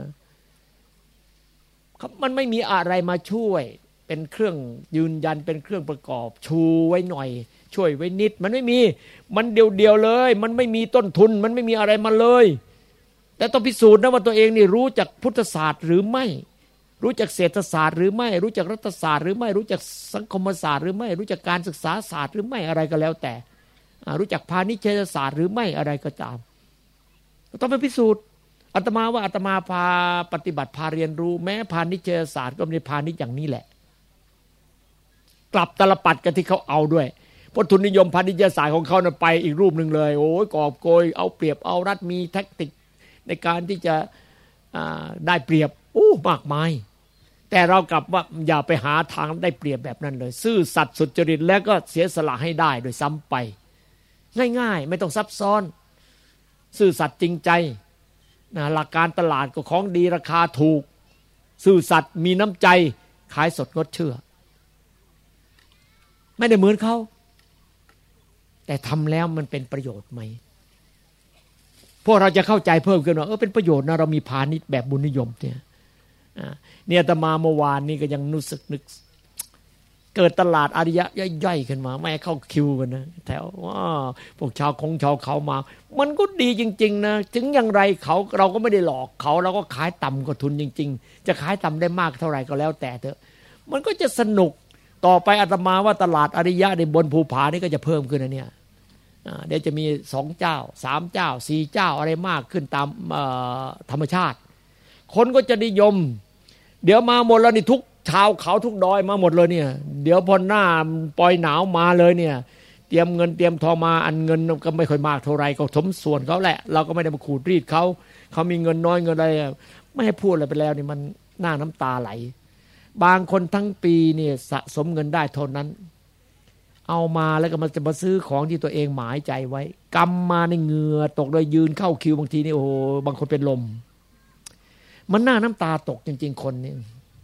มันไม่มีอะไรมาช่วยเป็นเครื่องยืนยันเป็นเครื่องประกอบชูไว้หน่อยช่วยไว้นิดมันไม่มีมันเดียวๆเลยมันไม่มีต้นทุนมันไม่มีอะไรมาเลยแต่ต้องพิสูจน์นะว่าตัวเองนี่รู้จักพุทธศาสตร์หรือไม่รู้จักเศรษฐศาสตร์หรือไม่รู้จักรัฐศาสตร์หรือไม่รู้จักสังคมศาสตร์หรือไม่รู้จักการศึกษาศาสตร์หรือไม่อะไรก็แล้วแต่รู้จักพาณิชยศาสตร์หรือไม่อะไรก็ตามต้องไปพิสูจน์อาตมาว่าอาตมาพาปฏิบัติพาเรียนรู้แม้พาณิชยศาสตร์ก็มีพาณิชย์อย่างนี้แหละกลับตลปัดกันที่เขาเอาด้วยเพราะทุนนิยมพาณิชยศาสตร์ของเขาน่ะไปอีกรูปนึงเลยโอ้ยกอบโกยเอาเปรียบเอารัดมีแทคติกในการที่จะได้เปรียบโอ้มากมายแต่เรากลับว่าอย่าไปหาทางได้เปรียบแบบนั้นเลยซื่อสัตย์สุจริตแล้วก็เสียสละให้ได้โดยซ้ำไปง่ายๆไม่ต้องซับซ้อนซื่อสัตย์จริงใจนะหลักการตลาดก็ของดีราคาถูกซื่อสัตย์มีน้ำใจขายสดงดเชื่อไม่ได้เหมือนเขาแต่ทำแล้วมันเป็นประโยชน์ไหมพวกเราจะเข้าใจเพิ่มขึ้นว่าเออเป็นประโยชน์นะเรามีพาณิชย์แบบบุญนิยมเนี่ยเนี่ยอาตมาเมื่อวานนี้ก็ยังรู้สึกนึกเกิดตลาดอาริยะย่อยๆขึ้นมาไม่เข้าคิวกันนะแถวว่าพวกชาวคงชาวเขามามันก็ดีจริงๆนะถึงอย่างไรเขาเราก็ไม่ได้หลอกเขาเราก็ขายต่ำกว่าทุนจริงๆจะขายต่ำได้มากเท่าไหร่ก็แล้วแต่เถอะมันก็จะสนุกต่อไปอาตมาว่าตลาดอาริยะในบนภูผานี่ก็จะเพิ่มขึ้นนะเนี่ยเดี๋ยวจะมีสองเจ้าสามเจ้าสี่เจ้าอะไรมากขึ้นตามธรรมชาติคนก็จะนิยมเดี๋ยวมาหมดแล้วนี่ทุกชาวเขาทุกดอยมาหมดเลยเนี่ยเดี๋ยวพอหน้าปล่อยหนาวมาเลยเนี่ยเตรียมเงินเตรียมทองมาอันเงินก็ไม่ค่อยมากเท่าไรก็สมส่วนเขาแหละเราก็ไม่ได้มาขูดรีดเขาเขามีเงินน้อยเงินอะไรไม่ให้พูดอะไรไปแล้วนี่มันหน้าน้ำตาไหลบางคนทั้งปีเนี่ยสะสมเงินได้เท่านั้นเอามาแล้วก็มันจะมาซื้อของที่ตัวเองหมายใจไว้กำมาในเหงื่อตกเลยยืนเข้าคิวบางทีนี่โอ้โหบางคนเป็นลมมันหน้าน้ำตาตกจริงๆคนนี่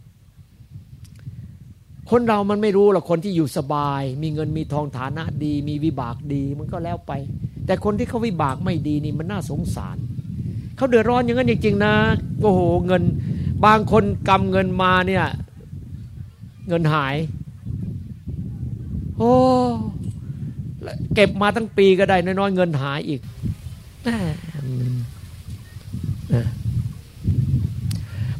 คนเรามันไม่รู้หรอกคนที่อยู่สบายมีเงินมีทองฐานะดีมีวิบากดีมันก็แล้วไปแต่คนที่เขาวิบากไม่ดีนี่มันน่าสงสารเขาเดือดร้อนอย่างนั้นจริงๆนะโอ้โหเงินบางคนกำเงินมาเนี่ยเงินหายโอ้เก็บมาทั้งปีก็ได้น้อยๆเงินหายอีก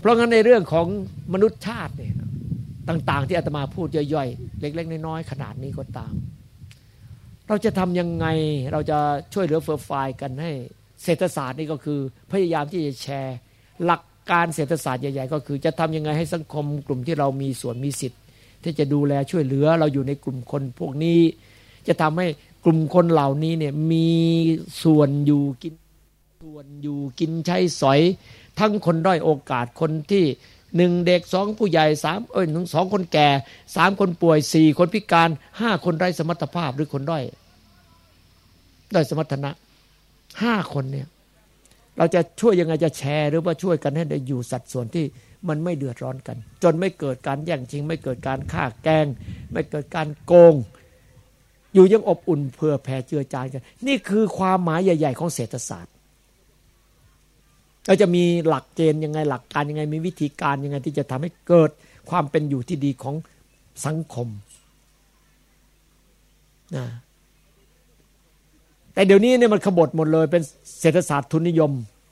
เพราะงั้นในเรื่องของมนุษยชาติเนี่ยต่างๆที่อาตมาพูดย่อยๆเล็กๆน้อยๆขนาดนี้ก็ตามเราจะทำยังไงเราจะช่วยเหลือเฟื่อฟายกันให้เศรษฐศาสตร์นี่ก็คือพยายามที่จะแชร์หลักการเศรษฐศาสตร์ใหญ่ๆก็คือจะทำยังไงให้สังคมกลุ่มที่เรามีส่วนมีสิทธิ์ที่จะดูแลช่วยเหลือเราอยู่ในกลุ่มคนพวกนี้จะทำให้กลุ่มคนเหล่านี้เนี่ยมีส่วนอยู่กินส่วนอยู่กินใช้สอยทั้งคนด้อยโอกาสคนที่หนึ่งเด็กสองผู้ใหญ่สามเอ้ยหนึ่งสองคนแก่สามคนป่วยสี่คนพิการห้าคนไร้สมรรถภาพหรือคนด้อยด้อยสมรรถนะห้าคนเนี่ยเราจะช่วยยังไงจะแชร์หรือว่าช่วยกันให้ได้อยู่สัดส่วนที่มันไม่เดือดร้อนกันจนไม่เกิดการแย่งชิงไม่เกิดการฆ่าแกล้งไม่เกิดการโกงอยู่ยังอบอุ่นเผื่อแผ่เจือจานกันนี่คือความหมายใหญ่ๆของเศรษฐศาสตร์เราจะมีหลักเกณฑ์ยังไงหลักการยังไงมีวิธีการยังไงที่จะทำให้เกิดความเป็นอยู่ที่ดีของสังคมนะแต่เดี๋ยวนี้เนี่ยมันขบฏหมดเลยเป็นเศรษฐศาสตร์ทุนนิยม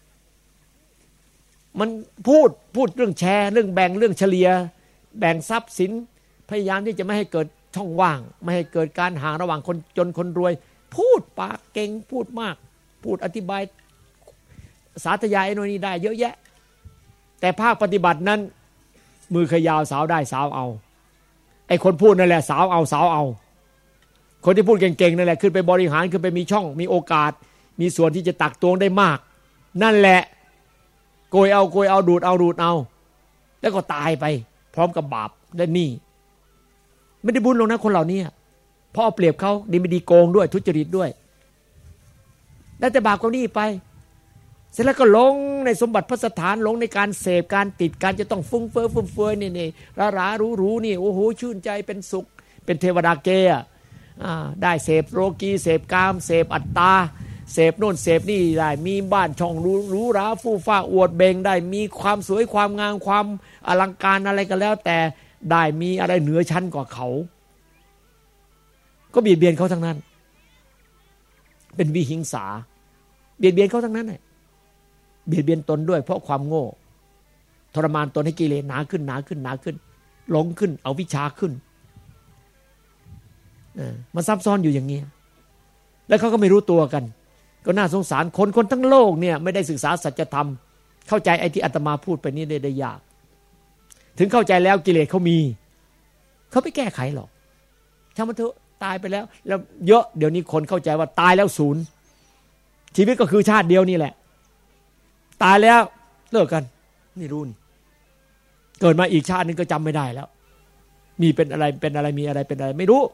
มันพูดพูดเรื่องแชร์เรื่องแบ่งเรื่องเฉลี่ยแบ่งทรัพย์สินพยายามที่จะไม่ให้เกิดช่องว่างไม่ให้เกิดการห่างระหว่างคนจนคนรวยพูดปากเก่งพูดมากพูดอธิบายสาธยายไอ้โน่นนี่ได้เยอะแยะแต่ภาคปฏิบัตินั้นมือขยาวสาวได้สาวเอาไอ้คนพูดนั่นแหละสาวเอาสาวเอาคนที่พูดเก่งๆนั่นแหละขึ้นไปบริหารขึ้นไปมีช่องมีโอกาสมีส่วนที่จะตักตวงได้มากนั่นแหละโกยเอาโกยเอาดูดเอาดูดเอาแล้วก็ตายไปพร้อมกับบาปและหนี้ไม่ได้บุญลงนะคนเหล่านี้เพราะเอาเปรียบเขาดีไม่ดีโกงด้วยทุจริตด้วยได้แต่บาปกับหนี้ไปเสร็จแล้วก็หลงในสมบัติพระสถานหลงในการเสพการติดการจะต้องฟุ้งเฟ้อฟุ่มเฟือยนี่นี่รารารู้รู้นี่โอ้โหชื่นใจเป็นสุขเป็นเทวดาเกย์อ่าได้เสพโลกีเสพกามเสพอัตตาเสพโน่นเสพนี่ได้มีบ้านช่องรู้รู้ราฟู่ฟ้าอวดเบ่งได้มีความสวยความงามความอลังการอะไรก็แล้วแต่ได้มีอะไรเหนือชั้นกว่าเขาก็เบียดเบียนเขาทั้งนั้นเป็นวิหิงสาเบียดเบียนเขาทั้งนั้นแหละเบียดเบียนตนด้วยเพราะความโง่ทรมานตนให้กิเลสหนาขึ้นหนาขึ้นหนาขึ้นหลงขึ้นเอาวิชาขึ้นมันซับซ้อนอยู่อย่างนี้แล้วเขาก็ไม่รู้ตัวกันก็น่าสงสารคนคนทั้งโลกเนี่ยไม่ได้ศึกษาสัจธรรมเข้าใจไอ้ที่อาตมาพูดไปนี้ได้ได้ยากถึงเข้าใจแล้วกิเลสเขามีเขาไม่แก้ไขหรอกช่างมันเถอะตายไปแล้วแล้วเยอะเดี๋ยวนี้คนเข้าใจว่าตายแล้วศูนย์ชีวิตก็คือชาติเดียวนี่แหละตายแล้วเลิกกันนี่รุ่นเกิดมาอีกชาตินึงก็จำไม่ได้แล้วมีเป็นอะไรเป็นอะไรมีอะไรเป็นอะไรไม่รู้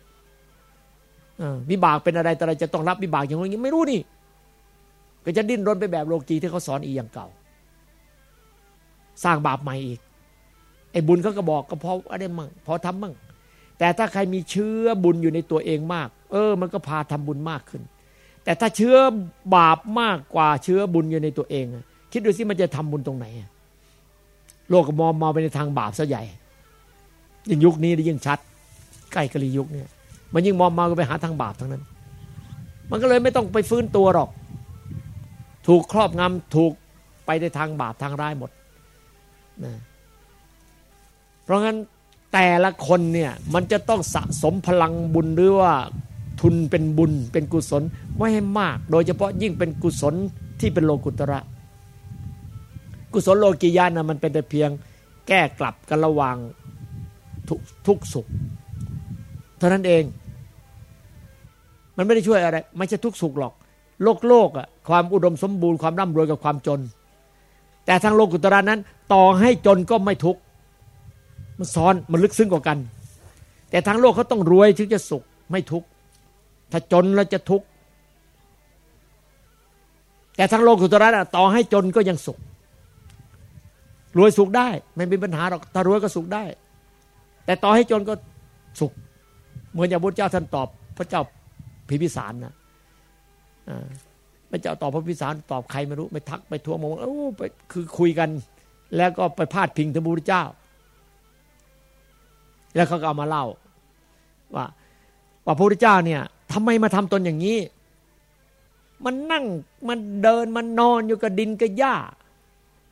วิบากเป็นอะไรแต่อะไรจะต้องรับวิบากอย่างนี้ไม่รู้นี่ก็จะดิ้นรนไปแบบโลกีที่เขาสอนอีกอย่างเก่าสร้างบาปใหม่อีกไอ้บุญเขาก็บอกก็พออะไรมั่งพอทำมั่งแต่ถ้าใครมีเชื้อบุญอยู่ในตัวเองมากเออมันก็พาทำบุญมากขึ้นแต่ถ้าเชื้อบาปมากกว่าเชื้อบุญอยู่ในตัวเองคิดดูสิมันจะทำบุญตรงไหนโลกก็มองมาไปในทางบาปซะใหญ่ยิ่งยุคนี้ยิ่งชัดใกล้กลียุคเนี่ยมันยิ่งมองมาก็ไปหาทางบาปทั้งนั้นมันก็เลยไม่ต้องไปฟื้นตัวหรอกถูกครอบงำถูกไปในทางบาปทางร้ายหมดนะเพราะงั้นแต่ละคนเนี่ยมันจะต้องสะสมพลังบุญหรือว่าทุนเป็นบุญเป็นกุศลไว้ให้มากโดยเฉพาะยิ่งเป็นกุศลที่เป็นโลกุตระกุศลโลกียะนะมันเป็นแต่เพียงแก้กลับกันระหว่างทุกทุกสุขเท่านั้นเองมันไม่ได้ช่วยอะไรไม่ใช่ทุกสุขหรอกโลกโลกอ่ะความอุดมสมบูรณ์ความร่ำรวยกับความจนแต่ทางโลกุตระนั้นต่อให้จนก็ไม่ทุกข์มันซ้อนมันลึกซึ้งกว่ากันแต่ทางโลกเขาต้องรวยถึงจะสุขไม่ทุกข์ถ้าจนแล้วจะทุกข์แต่ทางโลกุตระน่ะต่อให้จนก็ยังสุขรวยสุขได้ไม่มีปัญหาหรอกถ้ารวยก็สุขได้แต่ต่อให้จนก็สุขเหมือนอย่างพระเจ้าท่านตอบพระเจ้าพิมพิสารนะพระเจ้าตอบพระพิมพิสารตอบใครไม่รู้ไปทักไปทวงมองโอ้ไปคือคุยกันแล้วก็ไปพาดพิงถึงพระพุทธเจ้าแล้วเขาก็เอามาเล่าว่าว่าพระพุทธเจ้าเนี่ยทำไมมาทำตนอย่างนี้มันนั่งมันเดินมันนอนอยู่กับดินกับหญ้า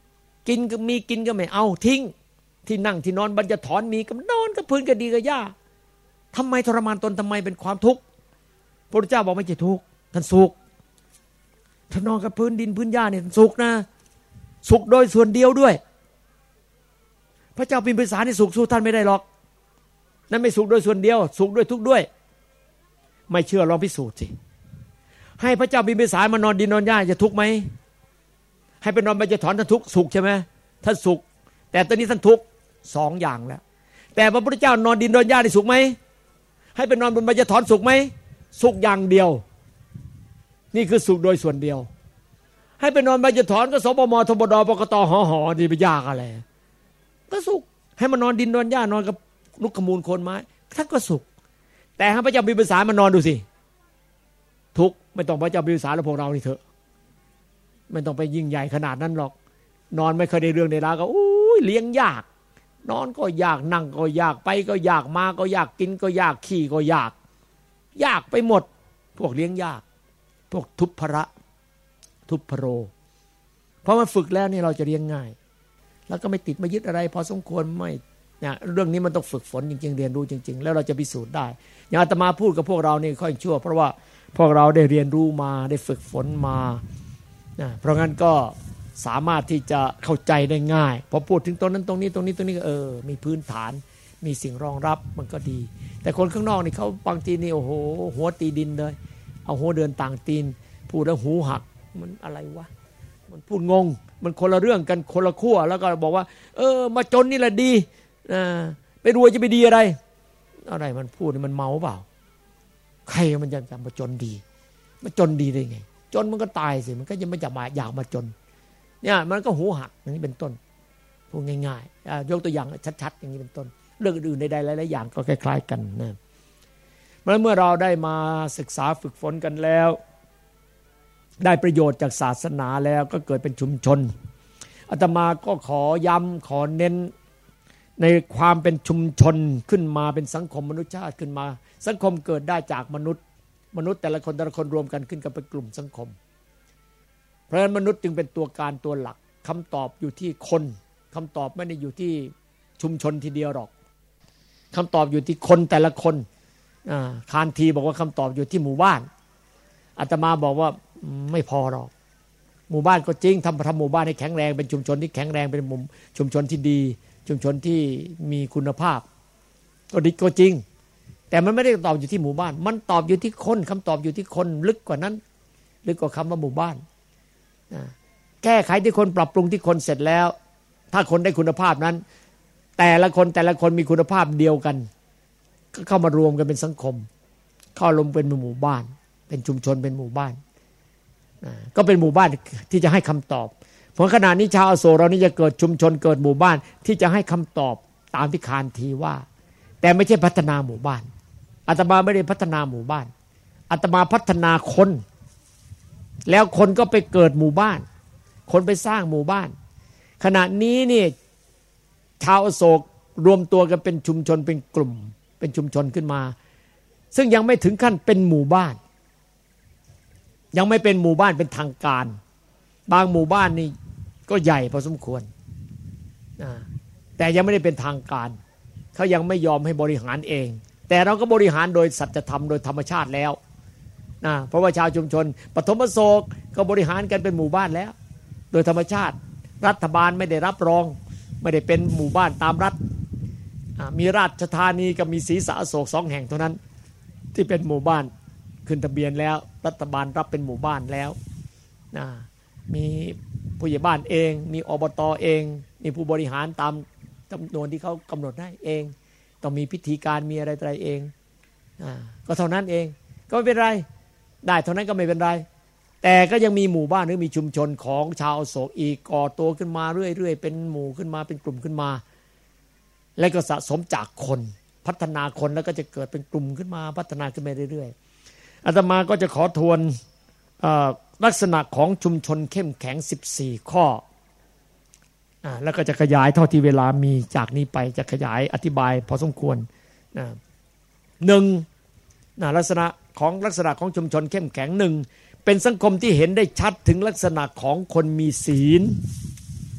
กินก็มีกินก็ไม่เอาทิ้งที่นั่งที่นอนบรรจะถอนมีก็นอนกับพื้นก็ดีกับหญ้าทำไมทรมานตนทำไมเป็นความทุกข์พระพุทธเจ้าบอกไม่ใช่ทุกข์ท่านสุขท่านนอนกับพื้นดินพื้นหญ้าเนี่ยสุขนะสุขโดยส่วนเดียวด้วยพระเจ้าพิมพิสารนี่สุขสู้ท่านไม่ได้หรอกนั่นไม่สุขโดยส่วนเดียวสุขด้วยทุกข์ด้วยไม่เชื่อลองพิสูจน์สิให้พระเจ้าพิมพิสารมานอนดินนอนหญ้าจะทุกข์ไหมให้ไปนอนบรรจะถอนท่านทุกข์สุขใช่ไหมท่านสุขแต่ตอนนี้ท่านทุกข์สองอย่างแล้วแต่พระพุทธเจ้านอนดินนอนหญ้าได้สุขไหมให้ไปนอนบนบรรจะถอนสุขไหมสุขอย่างเดียวนี่คือสุขโดยส่วนเดียวให้ไปนอนบรรจะถอนก็สปมทบดปกตหอหอนี่ไปยากอะไรก็สุขให้มานอนดินนอนหญ้านอนกับลูกขมูลโคนไม้ท่านก็สุขแต่ให้พระเจ้าพิมพิสารมานอนดูสิทุกข์ไม่ต้องพระเจ้าพิมพิสารแล้วพวกเรานี่เถอะไม่ต้องไปยิ่งใหญ่ขนาดนั้นหรอกนอนไม่เคยได้เรื่องในราวก็อุ้ยเลี้ยงยากนอนก็ยากนั่งก็ยากไปก็ยากมาก็ยากกินก็ยากขี่ก็ยากยากไปหมดพวกเลี้ยงยากพวกทุพพระทุพพโรเพราะมันฝึกแล้วนี่เราจะเลี้ยงง่ายแล้วก็ไม่ติดไม่ยึดอะไรพอสมควรไม่เนี่ยเรื่องนี้มันต้องฝึกฝนจริงๆเรียนรู้จริงๆแล้วเราจะพิสูจน์ได้อย่างอาตมาพูดกับพวกเรานี่ค่อยชั่วเพราะว่าพวกเราได้เรียนรู้มาได้ฝึกฝนมานะเพราะงั้นก็สามารถที่จะเข้าใจได้ง่ายพอพูดถึงตรงนั้นตรงนี้ตรงนี้ตรงนี้ก็เออมีพื้นฐานมีสิ่งรองรับมันก็ดีแต่คนข้างนอกนี่เขาบางทีนี่โอ้โหหัวตีดินเลยเอาหัวเดินต่างตีนพูดแล้วหูหักมันอะไรวะมันพูดงงมันคนละเรื่องกันคนละขั้วแล้วก็บอกว่าเออมาจนนี่แหละดีอ่าไปรวยจะไปดีอะไรอะไรมันพูดมันเมาเปล่าใครมันจะมาจนดีมาจนดีได้ไงจนมันก็ตายสิมันก็ยังไม่จะมาอยากมาจนเนี่ยมันก็หูหักอย่างนี้เป็นต้นพูดง่ายๆยกตัวอย่างชัดๆอย่างนี้เป็นต้นเรื่องอื่นใดๆหลายๆอย่างก็คล้ายๆกันนะเมื่อเราได้มาศึกษาฝึกฝนกันแล้วได้ประโยชน์จากศาสนาแล้วก็เกิดเป็นชุมชนอาตมาก็ขอย้ำขอเน้นในความเป็นชุมชนขึ้นมาเป็นสังคมมนุษยชาติขึ้นมาสังคมเกิดได้จากมนุษย์มนุษย์แต่ละคนแต่ละคนรวมกันขึ้นกันเป็นกลุ่มสังคมเพราะฉะนั้นมนุษย์จึงเป็นตัวการตัวหลักคำตอบอยู่ที่คนคำตอบไม่ได้อยู่ที่ชุมชนทีเดียวหรอกคำตอบอยู่ที่คนแต่ละคนคานทีบอกว่าคำตอบอยู่ที่หมู่บ้านอาตมาบอกว่าไม่พอหรอกหมู่บ้านก็จริงทำทำหมู่บ้านให้แข็งแรงเป็นชุมชนที่แข็งแรงเป็นมุมชุมชนที่ดีชุมชนที่มีคุณภาพก็ดีก็จริงแต่มันไม่ได้ตอบอยู่ที่หมู่บ้านมันตอบอยู่ที่คนคำตอบอยู่ที่คนลึกกว่านั้นลึกกว่าคำว่าหมู่บ้านแก้ไขที่คนปรับปรุงที่คนเสร็จแล้วถ้าคนได้คุณภาพนั้นแต่ละคนแต่ละคนมีคุณภาพเดียวกันก็เข้ามารวมกันเป็นสังคมเข้ารวมเป็นหมู่บ้านเป็นชุมชนเป็นหมู่บ้านก็เป็นหมู่บ้านที่จะให้คำตอบเพราะขณะนี้ชาวอโศกเรานี่จะเกิดชุมชนเกิดหมู่บ้านที่จะให้คำตอบตามที่คานทีว่าแต่ไม่ใช่พัฒนาหมู่บ้านอาตมาไม่ได้พัฒนาหมู่บ้านอาตมาพัฒนาคนแล้วคนก็ไปเกิดหมู่บ้านคนไปสร้างหมู่บ้านขณะนี้นี่ชาวอโศกรวมตัวกันเป็นชุมชนเป็นกลุ่มเป็นชุมชนขึ้นมาซึ่งยังไม่ถึงขั้นเป็นหมู่บ้านยังไม่เป็นหมู่บ้านเป็นทางการบางหมู่บ้านนี่ก็ใหญ่พอสมควรแต่ยังไม่ได้เป็นทางการเขายังไม่ยอมให้บริหารเองแต่เราก็บริหารโดยสัจธรรมโดยธรรมชาติแล้วนะเพราะว่าชาวชุมชนปฐมอโศกก็บริหารกันเป็นหมู่บ้านแล้วโดยธรรมชาติรัฐบาลไม่ได้รับรองไม่ได้เป็นหมู่บ้านตามรัฐมีราชธานีกับมีศรีสะอโศกสองแห่งเท่านั้นที่เป็นหมู่บ้านขึ้นทะเบียนแล้วรัฐบาลรับเป็นหมู่บ้านแล้วนะมีผู้ใหญ่บ้านเองมีอบตเองมีผู้บริหารตามจำนวนที่เขากำหนดให้เองต้องมีพิธีการมีอะไรอะไรเองอ่าก็เท่านั้นเองก็ไม่เป็นไรได้เท่านั้นก็ไม่เป็นไรแต่ก็ยังมีหมู่บ้านหรือมีชุมชนของชาวอโศกอีกก่อตัวขึ้นมาเรื่อยๆเป็นหมู่ขึ้นมาเป็นกลุ่มขึ้นมาแล้วก็สะสมจากคนพัฒนาคนแล้วก็จะเกิดเป็นกลุ่มขึ้นมาพัฒนาขึ้นไปเรื่อยๆอาตมาก็จะขอทวนลักษณะของชุมชนเข้มแข็งสิบสี่ข้ออ่าแล้วก็จะขยายเท่าที่เวลามีจากนี้ไปจะขยายอธิบายพอสมควรนะหนึ่งนะลักษณะของลักษณะของชุมชนเข้มแข็งหนึ่งเป็นสังคมที่เห็นได้ชัดถึงลักษณะของคนมีศีล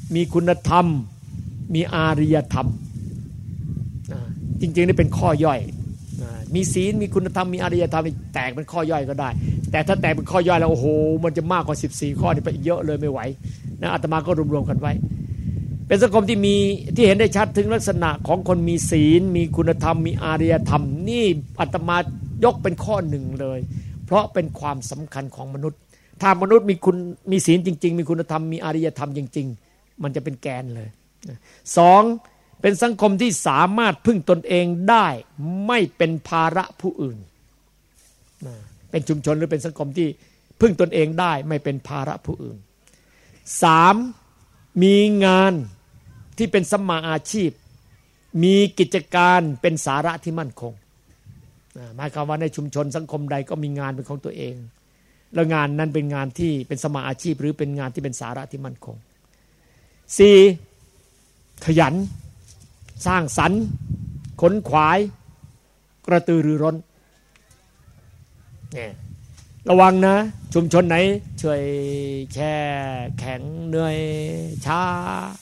มีคุณธรรมมีอาริยธรรมจริงๆนี่เป็นข้อย่อยมีศีลมีคุณธรรมมีอริยธรรมแตกเป็นข้อย่อยก็ได้แต่ถ้าแตกเป็นข้อย่อยแล้วโอ้โหมันจะมากกว่าสิบสี่ข้อนี่ไปเยอะเลยไม่ไหวนะอาตมาก็รวมๆกันไว้เป็นสังคมที่มีที่เห็นได้ชัดถึงลักษณะของคนมีศีลมีคุณธรรมมีอริยธรรมนี่อาตมายกเป็นข้อหนึ่งเลยเพราะเป็นความสำคัญของมนุษย์ถ้ามนุษย์มีคุณมีศีลจริงๆมีคุณธรรมมีอริยธรรมจริงๆมันจะเป็นแกนเลยสองเป็นสังคมที่สามารถพึ่งตนเองได้ไม่เป็นภาระผู้อื่นเป็นชุมชนหรือเป็นสังคมที่พึ่งตนเองได้ไม่เป็นภาระผู้อื่นสามมีงานที่เป็นสัมมาอาชีพมีกิจการเป็นสาระที่มั่นคงหมายความว่าในชุมชนสังคมใดก็มีงานเป็นของตัวเองแล้วงานนั้นเป็นงานที่เป็นสัมมาอาชีพหรือเป็นงานที่เป็นสาระที่มั่นคงสี่ขยันสร้างสรรค์ขนขวายกระตือรือร้นเนี่ยระวังนะชุมชนไหนเฉยแช่แข็งเหนื่อยช้า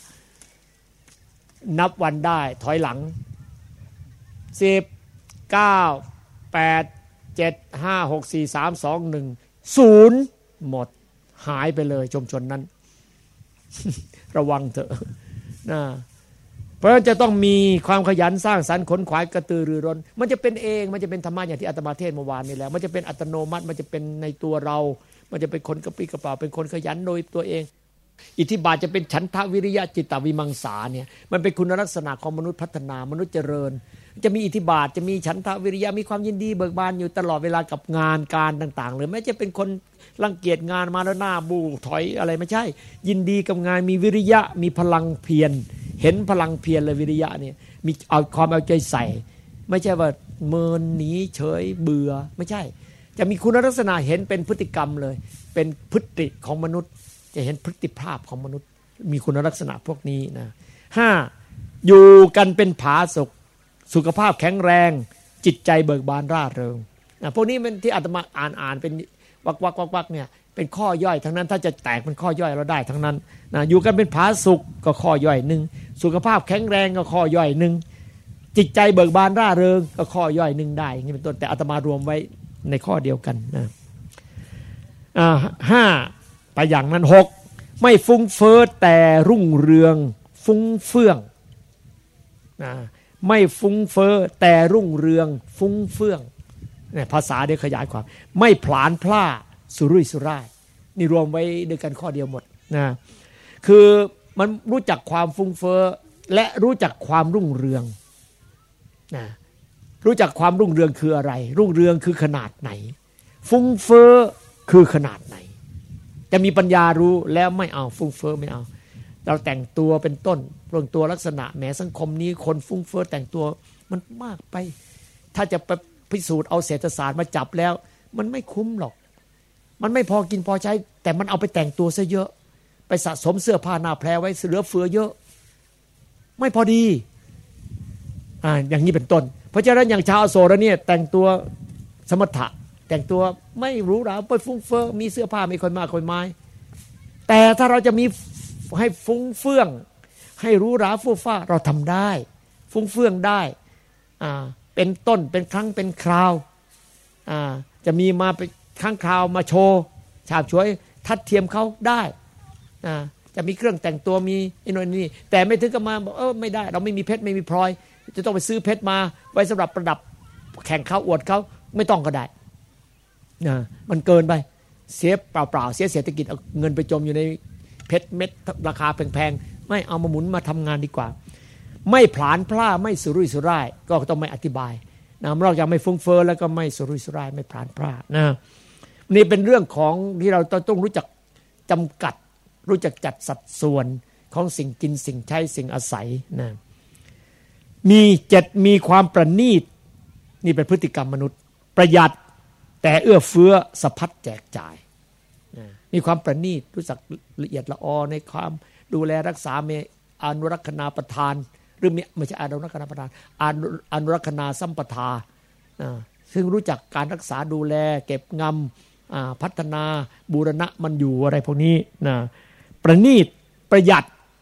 นับวันได้ถอยหลังสิบเก้าแปดเจ็ดห้าหกสี่สามสองหนึ่งศูนย์หมดหายไปเลยชุมชนนั้น ระวังเถอะนะเพราะฉะนั้นจะต้องมีความขยันสร้างสรรค์ขนขวายกระตือรือร้นมันจะเป็นเองมันจะเป็นธรรมะอย่างที่อาตมาเทศน์เมื่อวานนี้แล้วมันจะเป็นอัตโนมัติมันจะเป็นในตัวเรามันจะเป็นคนกระปรี้กระเปร่าเป็นคนขยันโดยตัวเองอิทธิบาทจะเป็นฉันทะวิริยะจิตตวิมังสาเนี่ยมันเป็นคุณลักษณะของมนุษย์พัฒนามนุษย์เจริญจะมีอิทธิบาทจะมีฉันทะวิริยะมีความยินดีเบิกบานอยู่ตลอดเวลากับงานการต่างๆหรือแม้จะเป็นคนรังเกียจงานมาแล้วหน้าบูถอยอะไรไม่ใช่ยินดีกับงานมีวิริยะมีพลังเพียรเห็นพลังเพียรเลยวิริยะเนี่ยมีเอาความเอาใจใส่ไม่ใช่ว่าเมินหนีเฉยเบื่อไม่ใช่จะมีคุณลักษณะเห็นเป็นพฤติกรรมเลยเป็นพฤติของมนุษย์จะเห็นพฤติภาพของมนุษย์มีคุณลักษณะพวกนี้นะห้าอยู่กันเป็นผาสุกสุขภาพแข็งแรงจิตใจเบิกบานร่าเริงนะพวกนี้มันที่อาตมาอ่านอ่านเป็นวักวักวักวักเนี่ยเป็นข้อย่อยทั้งนั้นถ้าจะแตกเป็นข้อย่อยเราได้ทั้งนั้นนะอยู่กันเป็นผาสุกก็ข้อย่อยหนึ่งสุขภาพแข็งแรงก็ข้อย่อยหนึ่งจิตใจเบิกบานร่าเริงก็ข้อย่อยหนึ่งได้อย่างนี้เป็นต้นแต่อาตมารวมไว้ในข้อเดียวกันนะอ่าห้าไปอย่างนั้นหกไม่ฟุ้งเฟ้อแต่รุ่งเรืองฟุ้งเฟื่องนะไม่ฟุ้งเฟ้อแต่รุ่งเรืองฟุ้งเฟื่องเนี่ยภาษาเดี๋ยวขยายความไม่ผลาญพล่าสุรุ่ยสุร่ายนี่รวมไว้ด้วยกันข้อเดียวหมดนะคือมันรู้จักความฟุ้งเฟ้อและรู้จักความรุ่งเรืองนะรู้จักความรุ่งเรืองคืออะไรรุ่งเรืองคือขนาดไหนฟุ้งเฟ้อคือขนาดไหนจะมีปัญญารู้แล้วไม่เอาฟุ้งเฟ้อไม่เอาเราแต่งตัวเป็นต้นเรื่องตัวลักษณะแหมสังคมนี้คนฟุ้งเฟ้อแต่งตัวมันมากไปถ้าจะไปพิสูจน์เอาเศรษฐศาสตร์มาจับแล้วมันไม่คุ้มหรอกมันไม่พอกินพอใช้แต่มันเอาไปแต่งตัวซะเยอะไปสะสมเสื้อผ้าหน้าแพรไว้เหลือเฟือเยอะไม่พอดีอ่าอย่างนี้เป็นต้นเพราะฉะนั้นอย่างชาวอโศกเนี่ยแต่งตัวสมถะแต่งตัวไม่หรูหราไปฟุ้งเฟ้อมีเสื้อผ้าไม่ค่อยมากค่อยไม้แต่ถ้าเราจะมีให้ฟุ้งเฟื่องให้หรูหราฟู่ฟ้าเราทำได้ฟุ้งเฟื่องได้อ่าเป็นต้นเป็นครั้งเป็นคราวอ่าจะมีมาเป็นครั้งคราวมาโชว์ฉาบฉวยทัดเทียมเขาได้อ่าจะมีเครื่องแต่งตัวมีอินโนนี่แต่ไม่ถึงกับมาบอกเออไม่ได้เราไม่มีเพชรไม่มีพลอยจะต้องไปซื้อเพชรมาไว้สำหรับประดับแข่งเขาอวดเขาไม่ต้องก็ได้นะมันเกินไปเสียเปล่าๆเสียเศรษฐกิจเอาเงินไปจมอยู่ในเพชรเม็ดราคาแพงๆไม่เอามาหมุนมาทำงานดีกว่าไม่ผลาญพล่าไม่สุรุ่ยสุร่ายก็ต้องไม่อธิบายนะนอกจากไม่ฟุ้งเฟ้อแล้วก็ไม่สุรุ่ยสุร่ายไม่ผลาญพล่านะนี่เป็นเรื่องของที่เราต้องรู้จักจำกัดรู้จักจัดสัดส่วนของสิ่งกินสิ่งใช้สิ่งอาศัยนะมีเจ็ดมีความประณีตนี่เป็นพฤติกรรมมนุษย์ประหยัดแต่เอื้อเฟื้อสะพัดแจกจ่ายมีความประณีตรู้จักละเอียดละออในความดูแลรักษาเมอนุรักษณาประทานหรือไม่ใช่อนุรักษณาประทานอนุรักษณาสัมปทาซึ่งรู้จักการรักษาดูแลเก็บงำพัฒนาบูรณะมันอยู่อะไรพวกนี้นะประณีตประหยัด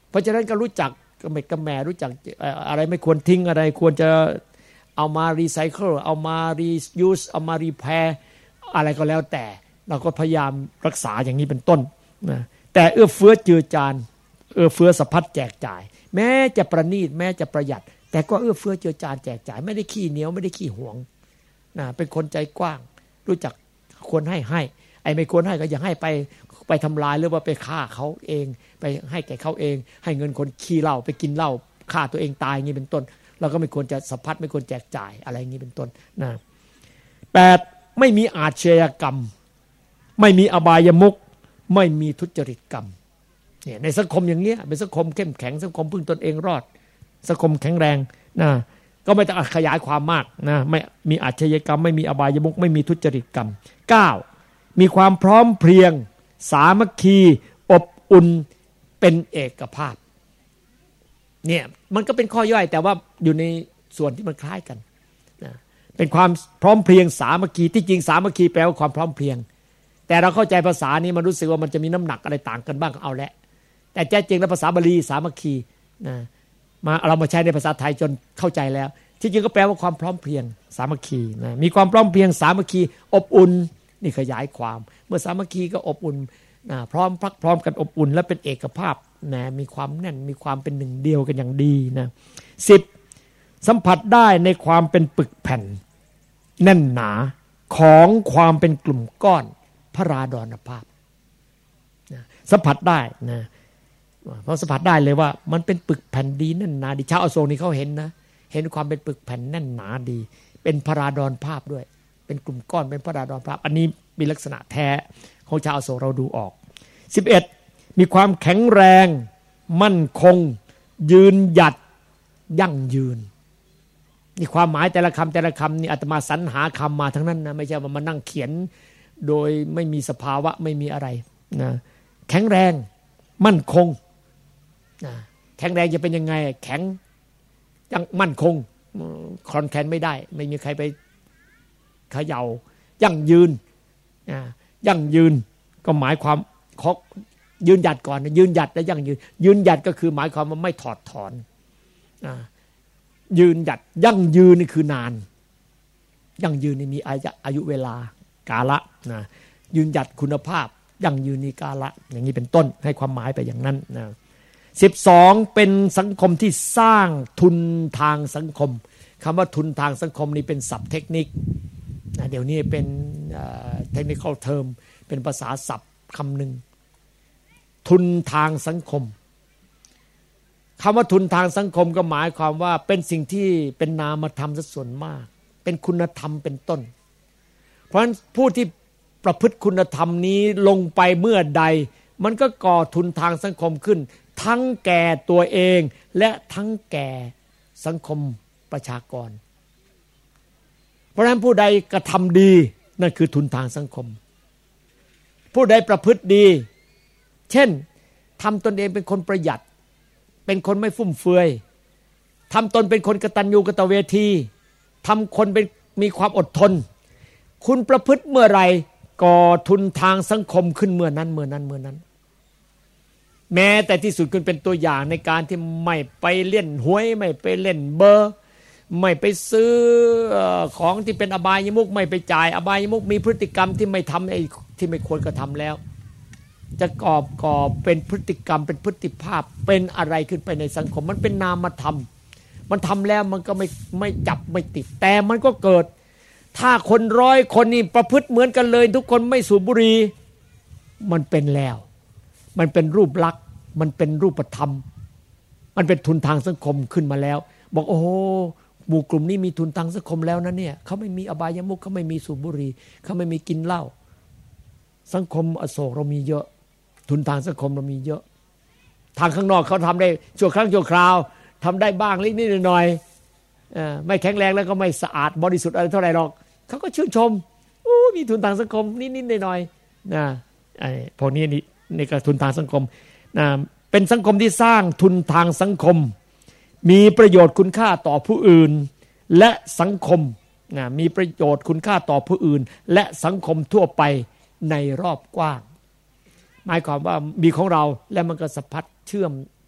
เพราะฉะนั้นก็รู้จักกระเม็ดกระแหม่รู้จักอะไรไม่ควรทิ้งอะไรควรจะเอามารีไซเคิลเอามารียูสเอามารีแพร์อะไรก็แล้วแต่เราก็พยายามรักษาอย่างนี้เป็นต้นนะแต่เอื้อเฟื้อเจือจานเอื้อเฟื้อสะพัดแจกจ่ายแม้จะประณีตแม้จะประหยัดแต่ก็เอื้อเฟื้อเจือจานแจกจ่ายไม่ได้ขี้เหนียวไม่ได้ขี้หวงนะเป็นคนใจกว้างรู้จักควรให้ให้ไอ้ไม่ควรให้ก็อย่าให้ไปไปทำลายหรือว่าไปฆ่าเขาเองไปให้แก่เขาเองให้เงินคนขี้เหล้าไปกินเหล้าฆ่าตัวเองตายอย่างนี้เป็นต้นเราก็ไม่ควรจะสะพัดไม่ควรแจกจ่ายอะไรอย่างนี้เป็นต้นนะแปดไม่มีอาชญากรรมไม่มีอบายมุขไม่มีทุจริตกรรมเนี่ยในสังคมอย่างเนี้ยเป็นสังคมเข้มแข็งสังคมพึ่งตนเองรอดสังคมแข็งแรงนะก็ไม่ต้องขยายความมากนะไม่มีอาชญากรรมไม่มีอบายมุขไม่มีทุจริตกรรมเก้ามีความพร้อมเพรียงสามัคคีอบอุ่นเป็นเอกภาพเนี่ยมันก็เป็นข้อย่อยแต่ว่าอยู่ในส่วนที่มันคล้ายกันนะเป็นความพร้อมเพรียงสามัคคีที่จริงสามัคคีแปลว่าความพร้อมเพรียงแต่เราเข้าใจภาษานี้มันรู้สึกว่ามันจะมีน้ำหนักอะไรต่างกันบ้างเอาละแต่แท้จริงแล้วภาษาบาลีสามัคคีนะมาเรามาใช้ในภาษาไทยจนเข้าใจแล้วที่จริงก็แปลว่าความพร้อมเพรียงสามัคคีนะมีความพร้อมเพรียงสามัคคีอบอุ่นนี่ขยายความเมื่อสามัคคีก็อบอุ่นนะพร้อมพักพร้อมกันอบอุ่นและเป็นเอกภาพนะมีความแน่นมีความเป็นหนึ่งเดียวกันอย่างดีนะสิบสัมผัสได้ในความเป็นปึกแผ่นแน่นหนาของความเป็นกลุ่มก้อนพระราดรภาพนะสัมผัสได้นะเพราะสัมผัสได้เลยว่ามันเป็นปึกแผ่นดีแน่นหนาดีชาวอโศกนี่เขาเห็นนะเห็นความเป็นปึกแผ่นแน่นหนาดีเป็นพระราดรภาพด้วยเป็นกลุ่มก้อนเป็นพระราดรภาพอันนี้มีลักษณะแท้ของชาวอโศกเราดูออกสิบเอ็ดมีความแข็งแรงมั่นคงยืนหยัดยั่งยืนนี่ความหมายแต่ละคำแต่ละคำนี่อาตมาสรรหาคำมาทั้งนั้นนะไม่ใช่ว่ามานั่งเขียนโดยไม่มีสภาวะไม่มีอะไรนะแข็งแรงมั่นคงนะแข็งแรงจะเป็นยังไงแข็งยังมั่นคงคลอนแคลนไม่ได้ไม่มีใครไปเขย่ายั่งยืนนะยั่งยืนก็หมายความเขายืนหยัดก่อนยืนหยัดแล้วยั่งยืนยืนหยัดก็คือหมายความว่าไม่ถอดถอนนะยืนหยัดยั่งยืนนี่คือนานยั่งยืนนี่มีอายุเวลากาละนะยืนหยัดคุณภาพยั่งยืนนี่กาละอย่างนี้เป็นต้นให้ความหมายไปอย่างนั้นนะสิบสองเป็นสังคมที่สร้างทุนทางสังคมคำว่าทุนทางสังคมนี่เป็นศัพท์เทคนิคนะเดี๋ยวนี้เป็นเทคนิคอลเทอมเป็นภาษาศัพท์คำหนึ่งทุนทางสังคมคำว่าทุนทางสังคมก็หมายความว่าเป็นสิ่งที่เป็นนามธรรมซะส่วนมากเป็นคุณธรรมเป็นต้นเพราะฉะนั้นผู้ที่ประพฤติคุณธรรมนี้ลงไปเมื่อใดมันก็ก่อทุนทางสังคมขึ้นทั้งแก่ตัวเองและทั้งแก่สังคมประชากรเพราะฉะนั้นผู้ใดกระทำดีนั่นคือทุนทางสังคมผู้ใดประพฤติดีเช่นทำตนเองเป็นคนประหยัดเป็นคนไม่ฟุ่มเฟือยทำตนเป็นคนกตัญญูกตเวทีทำคนเป็นมีความอดทนคุณประพฤติเมื่อไรก่อทุนทางสังคมขึ้นเมื่อนั้นเมื่อนั้นเมื่อนั้นแม้แต่ที่สุดคุณเป็นตัวอย่างในการที่ไม่ไปเล่นหวยไม่ไปเล่นเบอร์ไม่ไปซื้อของที่เป็นอบายมุขไม่ไปจ่ายอบายมุขมีพฤติกรรมที่ไม่ทำไอ้ที่ไม่ควรกระทำแล้วจะกอบก่อเป็นพฤติกรรมเป็นพฤติภาพเป็นอะไรขึ้นไปในสังคมมันเป็นนามธรรมมันทำแล้วมันก็ไม่ไม่จับไม่ติดแต่มันก็เกิดถ้าคนร้อยคนนี่ประพฤติเหมือนกันเลยทุกคนไม่สูบบุหรี่มันเป็นแล้วมันเป็นรูปลักษณ์มันเป็นรูปธรรมมันเป็นทุนทางสังคมขึ้นมาแล้วบอกโอ้โหหมู่กลุ่มนี้มีทุนทางสังคมแล้วนะเนี่ยเขาไม่มีอบายมุขเขาไม่มีสูบบุหรี่เขาไม่มีกินเหล้าสังคมอโศกเรามีเยอะทุนทางสังคมเรามีเยอะทางข้างนอกเขาทำได้ชั่วครั้งชั่วคราวทำได้บ้างเล็กนิดหน่อยไม่แข็งแรงแล้วก็ไม่สะอาดบริสุทธิ์อะไรเท่าไหร่หรอกเขาก็ชื่นชมอู้มีทุนทางสังคมนิดๆหน่อยๆนะไอ้พวกนี้นี่นี่ก็ทุนทางสังคมนะเป็นสังคมที่สร้างทุนทางสังคมมีประโยชน์คุณค่าต่อผู้อื่นและสังคมนะมีประโยชน์คุณค่าต่อผู้อื่นและสังคมทั่วไปในรอบกว้างหมายความว่ามีของเราและมันก็สัมพัทธ์เชื่อม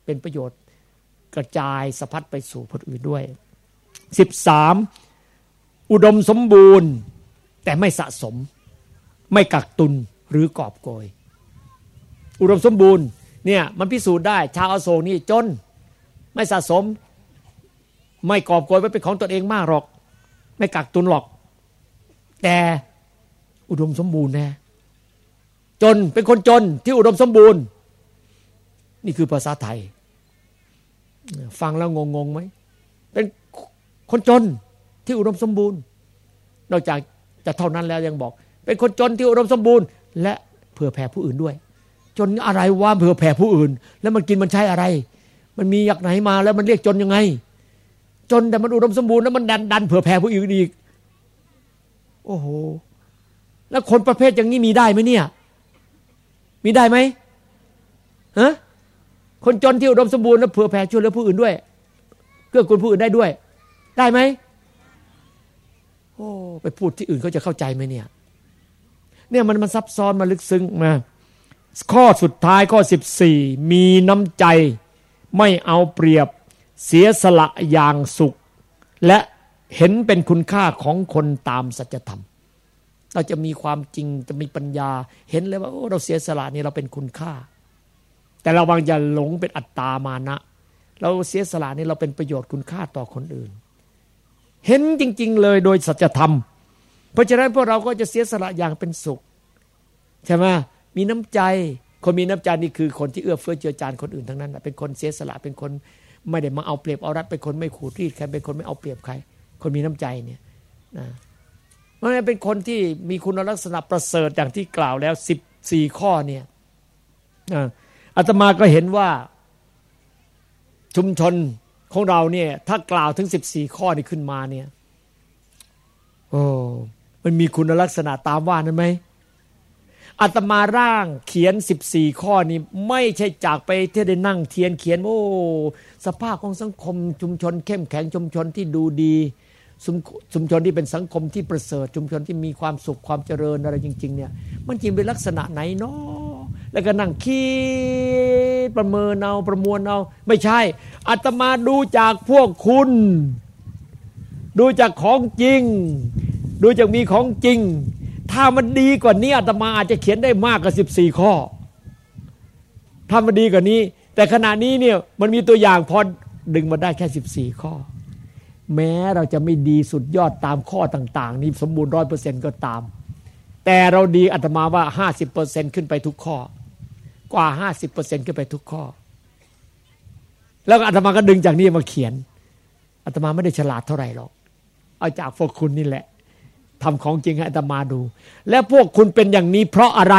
เป็นประโยชน์กระจายสะพัดไปสู่คนอื่นด้วยสิบสามอุดมสมบูรณ์แต่ไม่สะสมไม่กักตุนหรือกอบโกยอุดมสมบูรณ์เนี่ยมันพิสูจน์ได้ชาวอโศกนี่จนไม่สะสมไม่กอบโกยไว้เป็นของตนเองมากหรอกไม่กักตุนหรอกแต่อุดมสมบูรณ์แน่จนเป็นคนจนที่อุดมสมบูรณ์นี่คือภาษาไทยฟังแล้วงงๆไหมเป็นคนจนที่อุดมสมบูรณ์นอกจากจะเท่านั้นแล้วยังบอกเป็นคนจนที่อุดมสมบูรณ์และเผื่อแผ่ผู้อื่นด้วยจนอะไรวะเผื่อแผ่ผู้อื่นแล้วมันกินมันใช้อะไรมันมีจากไหนมาแล้วมันเรียกจนยังไงจนแต่มันอุดมสมบูรณ์แล้วมันดันดันเผื่อแผ่ผู้อื่นอีกโอ้โหแล้วคนประเภทอย่างนี้มีได้ไหมเนี่ยมีได้ไหมฮะคนจนที่อุดมสมบูรณ์แล้วเผื่อแผ่ช่วยเหลือผู้อื่นด้วยเกื้อกูลผู้อื่นได้ด้วยได้ไหมโอ้ไปพูดที่อื่นเขาจะเข้าใจไหมเนี่ยเนี่ยมันมันซับซ้อนมาลึกซึ้งมาข้อสุดท้ายข้อสิบสี่มีน้ำใจไม่เอาเปรียบเสียสละอย่างสุขและเห็นเป็นคุณค่าของคนตามสัจธรรมเราจะมีความจริงจะมีปัญญาเห็นเลยว่าโอ้เราเสียสละนี่เราเป็นคุณค่าแต่เราบางอย่าหลงเป็นอัตตามานะเราเสียสละนี่เราเป็นประโยชน์คุณค่าต่อคนอื่นเห็นจริงๆเลยโดยสัจธรรมเพราะฉะนั้นพวกเราก็จะเสียสละอย่างเป็นสุขใช่ไหมมีน้ำใจคนมีน้ำใจนี่คือคนที่เอื้อเฟื้อเจือจานคนอื่นทั้งนั้นเป็นคนเสียสละเป็นคนไม่ได้มาเอาเปรียบเอารัดเป็นคนไม่ขูดรีดใครเป็นคนไม่เอาเปรียบใครคนมีน้ำใจเนี่ยนะเพราะฉะนั้นเป็นคนที่มีคุณลักษณะประเสริฐอย่างที่กล่าวแล้วสิบสี่ข้อเนี่ยอาตมาก็เห็นว่าชุมชนของเราเนี่ยถ้ากล่าวถึงสิบสี่ข้อนี้ขึ้นมาเนี่ยโอ้มันมีคุณลักษณะตามว่านั้นไหมอาตมาร่างเขียนสิบสี่ข้อนี้ไม่ใช่จากไปที่ได้นั่งเทียนเขียนโอ้สภาพของสังคมชุมชนเข้มแข็งชุมชนที่ดูดีชุมชนที่เป็นสังคมที่ประเสริฐชุมชนที่มีความสุขความเจริญอะไรจริงๆเนี่ยมันจริงเป็นลักษณะไหนเนาะแล้วก็นั่งคิดประเมินเอาประมวลเอาไม่ใช่อาตมาดูจากพวกคุณดูจากของจริงดูจากมีของจริงถ้ามันดีกว่านี้อาตมาอาจจะเขียนได้มากกว่าสิบสี่ข้อถ้ามันดีกว่านี้แต่ขณะนี้เนี่ยมันมีตัวอย่างพอดึงมาได้แค่สิบสี่ข้อแม้เราจะไม่ดีสุดยอดตามข้อต่างๆนี่สมบูรณ์ ร้อยเปอร์เซ็นต์ ก็ตามแต่เราดีอาตมาว่า ห้าสิบเปอร์เซ็นต์ ขึ้นไปทุกข้อกว่า ห้าสิบเปอร์เซ็นต์ ขึ้นไปทุกข้อแล้วอาตมาก็ดึงจากนี้มาเขียนอาตมาไม่ได้ฉลาดเท่าไหร่หรอกเอาจากพวกคุณนี่แหละทำของจริงให้อาตมาดูและพวกคุณเป็นอย่างนี้เพราะอะไร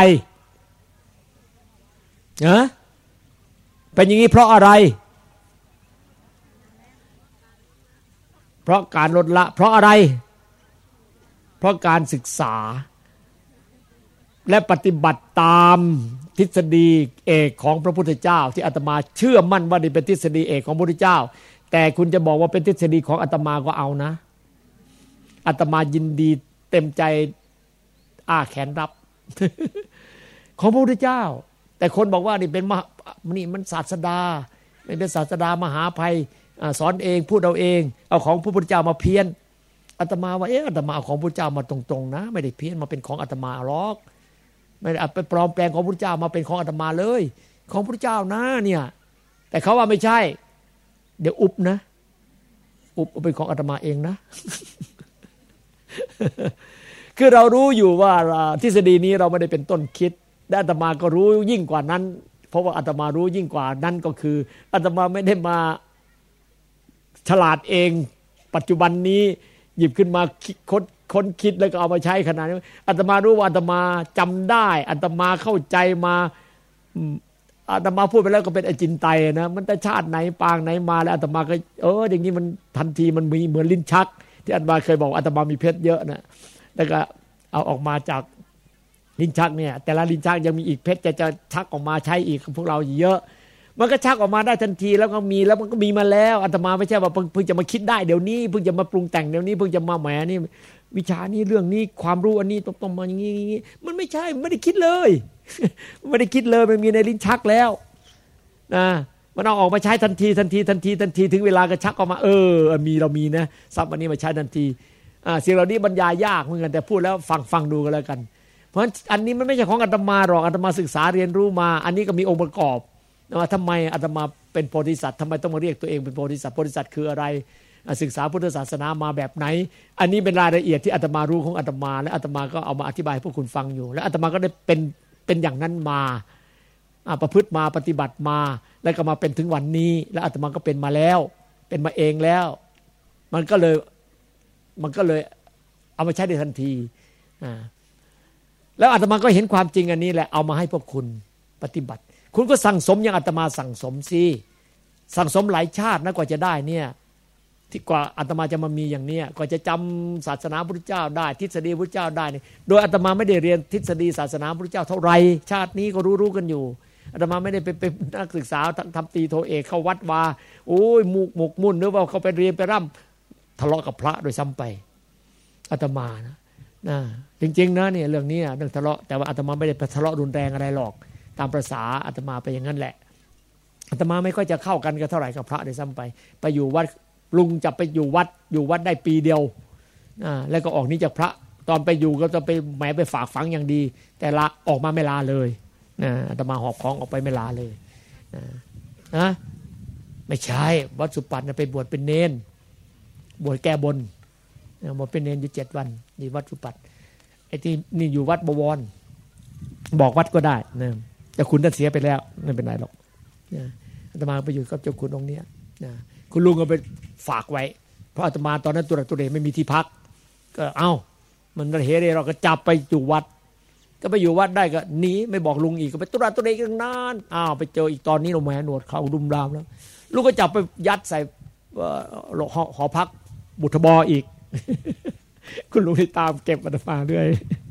นะเป็นอย่างนี้เพราะอะไรเพราะการลดละเพราะอะไรเพราะการศึกษาและปฏิบัติตามทฤษฎีเอกของพระพุทธเจ้าที่อาตมาเชื่อมั่นว่านี่เป็นทฤษฎีเอกของพระพุทธเจ้าแต่คุณจะบอกว่าเป็นทฤษฎีของอาตมาก็เอานะอาตมายินดีเต็มใจอ้าแขนรับ ของพระพุทธเจ้าแต่คนบอกว่านี่เป็นนี่มันศาสดาไม่เป็นศาสดามหาภัยสอนเองพูดเอาเองเอาของพระพุทธเจ้ามาเพี้ยนอาตมาว่าเอออาตมาเอาของพระพุทธเจ้ามาตรงๆนะไม่ได้เพี้ยนมาเป็นของอาตมาหรอกไม่ได้ไปปลอมแปลงของพระพุทธเจ้ามาเป็นของอาตมาเลยของพระพุทธเจ้านะเนี่ยแต่เขาว่าไม่ใช่เดี๋ยวอุบนะอุบเป็นของอาตมาเองนะ คือเรารู้อยู่ว่าทฤษฎีนี้เราไม่ได้เป็นต้นคิดและอาตมาก็รู้ยิ่งกว่านั้นเพราะว่าอาตมารู้ยิ่งกว่านั้นก็คืออาตมาไม่ได้มาฉลาดเองปัจจุบันนี้หยิบขึ้นมาค้นค้นคิดแล้วก็เอามาใช้ขนาดนี้อาตมารู้ว่าอาตมาจำได้อาตมาเข้าใจมาอาตมาพูดไปแล้วก็เป็นอจินไตยนะมันแต่ชาติไหนปางไหนมาแล้วอาตมาก็เอออย่างนี้มันทันทีมันมีเหมือนลิ้นชักที่อาตมาเคยบอกอาตมามีเพชรเยอะนะแล้วก็เอาออกมาจากลิ้นชักเนี่ยแต่ละลิ้นชักยังมีอีกเพชรจะจะชักออกมาใช้อีกพวกเราเยอะมันก็ชักออกมาได้ทันทีแล้วก็มีแล้วมันก็มีมาแล้วอาตมาไม่ใช่ว่าเพิ่งจะมาคิดได้เดี๋ยวนี้เพิ่งจะมาปรุงแต่งเดี๋ยวนี้เพิ่งจะมาแหมนี่วิชานี้เรื่องนี้ความรู้อันนี้ตรงๆมาอย่างนี้มันไม่ใช่ไม่ได้คิดเลยไม่ได้คิดเลยมันมีในลิ้นชักแล้วนะมันเอาออกมาใช้ทันทีทันทีทันทีทันทีถึงเวลาก็ชักออกมาเออมีเรามีนะทรัพย์อันนี้มาใช้ทันทีอ่าสิ่งเหล่านี้บรรยายยากเหมือนกันแต่พูดแล้วฟังฟังดูกันแล้วกันเพราะฉะนั้นอันนี้มันไม่ใช่ของอาตมาหรอกอาตมาศึกษาเรียนรู้มาอันนี้ก็มีองค์ประกอบว่าทำไมอาตมาเป็นโพธิสัตว์ทำไมต้องมาเรียกตัวเองเป็นโพธิสัตว์โพธิสัตว์คืออะไรศึกษาพุทธศาสนามาแบบไหนอันนี้เป็นรายละเอียดที่อาตมารู้ของอาตมาและอาตมาก็เอามาอธิบายให้พวกคุณฟังอยู่และอาตมาก็ได้เป็นเป็นอย่างนั้นมาประพฤติมาปฏิบัติมาแล้วก็มาเป็นถึงวันนี้และอาตมาก็เป็นมาแล้วเป็นมาเองแล้วมันก็เลยมันก็เลยเอามาใช้ได้ทันทีแล้วอาตมาก็เห็นความจริงอันนี้แหละเอามาให้พวกคุณปฏิบัติคุณก็สั่งสมอย่างอาตมาสั่งสมสิสั่งสมหลายชาตินะกว่าจะได้เนี่ยที่กว่าอาตมาจะมามีอย่างเนี้ยกว่าจะจำศาสนาพุทธเจ้าได้ทฤษฎีพุทธเจ้าได้นี่โดยอาตมาไม่ได้เรียนทฤษฎีศาสนาพุทธเจ้าเท่าไหร่ชาตินี้ก็รู้ๆกันอยู่อาตมาไม่ได้ไปเป็นนักศึกษาทำตีโทเอกเข้าวัดว่าโอ้ยหมุกหมกมุ่นหรือว่าเขาไปเรียนไปร่ำทะเลาะกับพระโดยซ้ำไปอาตมานะนะจริงๆนะเนี่ยเรื่องนี้เรื่องทะเลาะแต่ว่าอาตมาไม่ได้ไปทะเลาะรุนแรงอะไรหรอกตามประสาอาตมาไปอย่างนั้นแหละอาตมาไม่ค่อยจะเข้ากันกันเท่าไหร่กับพระโดยซ้ำไปไปอยู่วัดลุงจะไปอยู่วัดอยู่วัดได้ปีเดียวอ่าแล้วก็ออกนี้จากพระตอนไปอยู่ก็จะไปแหมไปฝากฝังอย่างดีแต่ละออกมาไม่ลาเลยนะอาตมาหอบของออกไปไม่ลาเลยนะนะไม่ใช่วัดสุปัตนะไปบวชเป็นเนนบวชแก้บนบวชเป็นเนนอยู่เจ็ดวันนี่วัดสุปัตไอ้ที่นี่อยู่วัดบวรบอกวัดก็ได้นะแต่คุณท่านเสียไปแล้วไม่เป็นไรหรอกนะอาตมาไปอยู่กับเจ้าคุณองค์นี้นะคุณลุงก็ไปฝากไว้เพราะอาตมาตอนนั้นตัวตัวเองไม่มีที่พักก็เอ้ามันระเหเรเราก็จับไปอยู่วัดก็ไปอยู่วัดได้ก็หนีไม่บอกลุงอีกก็ไปตุระตัวเองนานอ้าวไปเจออีกตอนนี้เราแหมหนวดเขาดุมรามแล้วลุงก็จับไปยัดใส่หอพักบุตรบออีกคุณลุงที่ตามเก็บอาตมาด้วย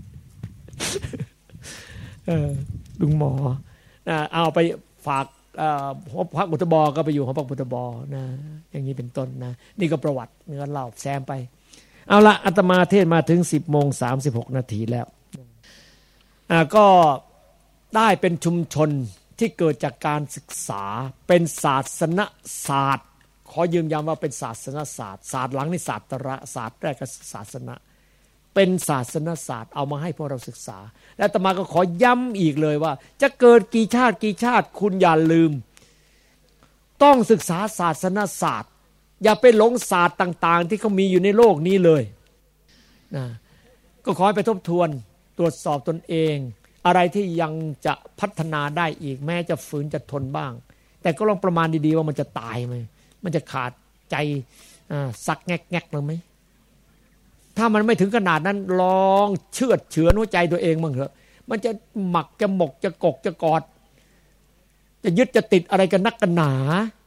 ลุงหมอเอาไปฝากหอพักบุตรบอก็ไปอยู่หอพักบุตรบอนะอย่างนี้เป็นต้นนะนี่ก็ประวัตินี่ก็เล่าแซมไปเอาละอาตมาเทศมาถึงสิบโมงสามสิบหกนาทีแล้วก็ได้เป็นชุมชนที่เกิดจากการศึกษาเป็นศาสนศาสตร์ขอยืนยันว่าเป็นศาสนศาสตร์ศาสตร์หลังนี่ศาสตระศาสตร์แรกก็ศาสนาเป็นศาสนศาสตร์เอามาให้พวกเราศึกษาและอาตมาก็ขอย้ำอีกเลยว่าจะเกิดกี่ชาติกี่ชาติคุณอย่าลืมต้องศึกษาศาสนศาสตร์อย่าไปหลงศาสตร์ต่างๆที่เขามีอยู่ในโลกนี้เลยนะก็ขอให้ไปทบทวนตรวจสอบตนเองอะไรที่ยังจะพัฒนาได้อีกแม้จะฝืนจะทนบ้างแต่ก็ลองประมาณดีๆว่ามันจะตายไหมมันจะขาดใจสักแงกๆหรือไหมถ้ามันไม่ถึงขนาดนั้นลองเชือดเฉือนหัวใจตัวเองบ้างเถอะมันจะหมักจะหมกจะกกจะกอดจะยึดจะติดอะไรกันนักกันหนา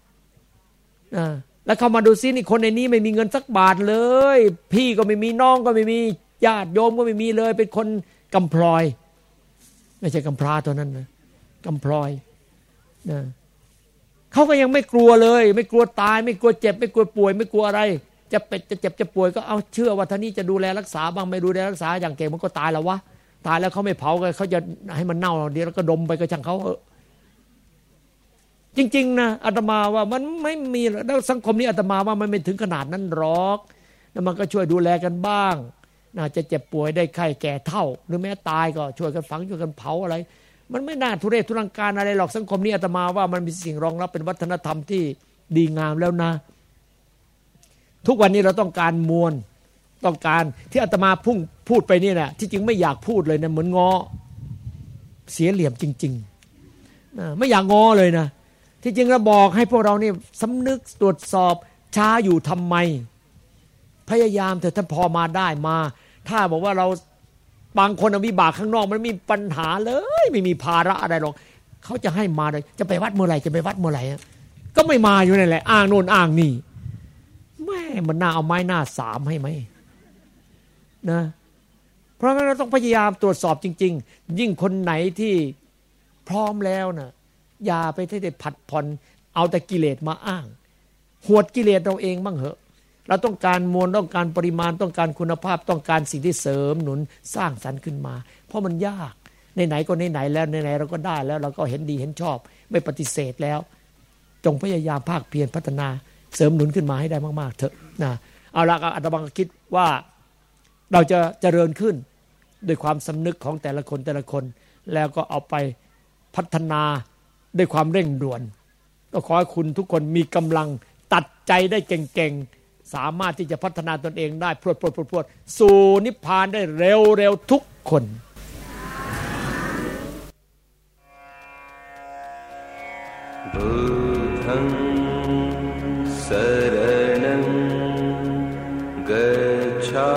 แล้วเข้ามาดูซินี่คนในนี้ไม่มีเงินสักบาทเลยพี่ก็ไม่มีน้องก็ไม่มีญาติโยมก็ไม่มีเลยเป็นคนกำพร้อยไม่ใช่กำพร้าตัวนั้นนะกำพร้อยนะเขาก็ยังไม่กลัวเลยไม่กลัวตายไม่กลัวเจ็บไม่กลัวป่วยไม่กลัวอะไรจะเป็นจะเจ็บจะป่วยก็เอาเชื่อว่าท่านี้จะดูแลรักษาบ้างไม่ดูแลรักษาอย่างเก่งมันก็ตายแล้ววะตายแล้วเขาไม่เผากันเขาจะให้มันเน่าเดี๋ยวแล้วก็ดมไปก็ช่างเขาเออจริงๆนะอาตมาว่ามันไม่มีแล้วสังคมนี้อาตมาว่ามันไม่ถึงขนาดนั้นหรอกแล้วมันก็ช่วยดูแลกันบ้างน่าจะเจ็บป่วยได้ไข้แก่เฒ่าหรือแม้ตายก็ช่วยกันฝังช่วยกันเผาอะไรมันไม่น่าทุเรศทุรังการอะไรหรอกสังคมนี้อาตมาว่ามันมีสิ่งรองรับเป็นวัฒนธรรมที่ดีงามแล้วนะทุกวันนี้เราต้องการมวลต้องการที่อาตมาพุ่งพูดไปนี่นะที่จริงไม่อยากพูดเลยนะเหมือนงอเสียเหลี่ยมจริงๆนะไม่อยากงอเลยนะที่จริงเราบอกให้พวกเรานี่สำนึกตรวจสอบช้าอยู่ทำไมพยายามเถอะถ้าพอมาได้มาถ้าบอกว่าเราบางคนวิบากข้างนอกมันมีปัญหาเลยไม่มีภาระอะไรหรอกเขาจะให้มาเลยจะไปวัดเมื่อไหร่จะไปวัดเมื่อไหร่ก็ไม่มาอยู่นั่นแหละอ้างโน่นอ้างนี่แม่มันน่าเอาไม้หน้าสามให้ไหมนะเพราะงั้นเราต้องพยายามตรวจสอบจริงๆยิ่งคนไหนที่พร้อมแล้วนะอย่าไปที่จะผัดผ่อนเอาแต่กิเลสมาอ้างหวดกิเลสเราเองบ้างเหอะเราต้องการมวลต้องการปริมาณต้องการคุณภาพต้องการสิ่งที่เสริมหนุนสร้างสรรค์ขึ้นมาเพราะมันยากในไหนก็ในไหนแล้วในไหนเราก็ได้แล้วเราก็เห็นดีเห็นชอบไม่ปฏิเสธแล้วจงพยายามภาคเพียรพัฒนาเสริมหนุนขึ้นมาให้ได้มากๆเถอะนะเอาละอาตมาก็คิดว่าเราจะเจริญขึ้นด้วยความสำนึกของแต่ละคนแต่ละคนแล้วก็เอาไปพัฒนาด้วยความเร่งด่วนก็ขอให้คุณทุกคนมีกำลังตัดใจได้เก่งๆสามารถที่จะพัฒนาตนเองได้พรวดพรวดพรวดพรวดสู่นิพพานได้เร็วๆทุกคนบุธังสรณังกัจฉา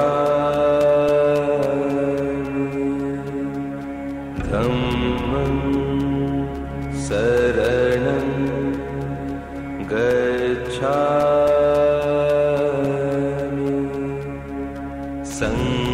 มิธัมมังสรณังกัจฉามิสัง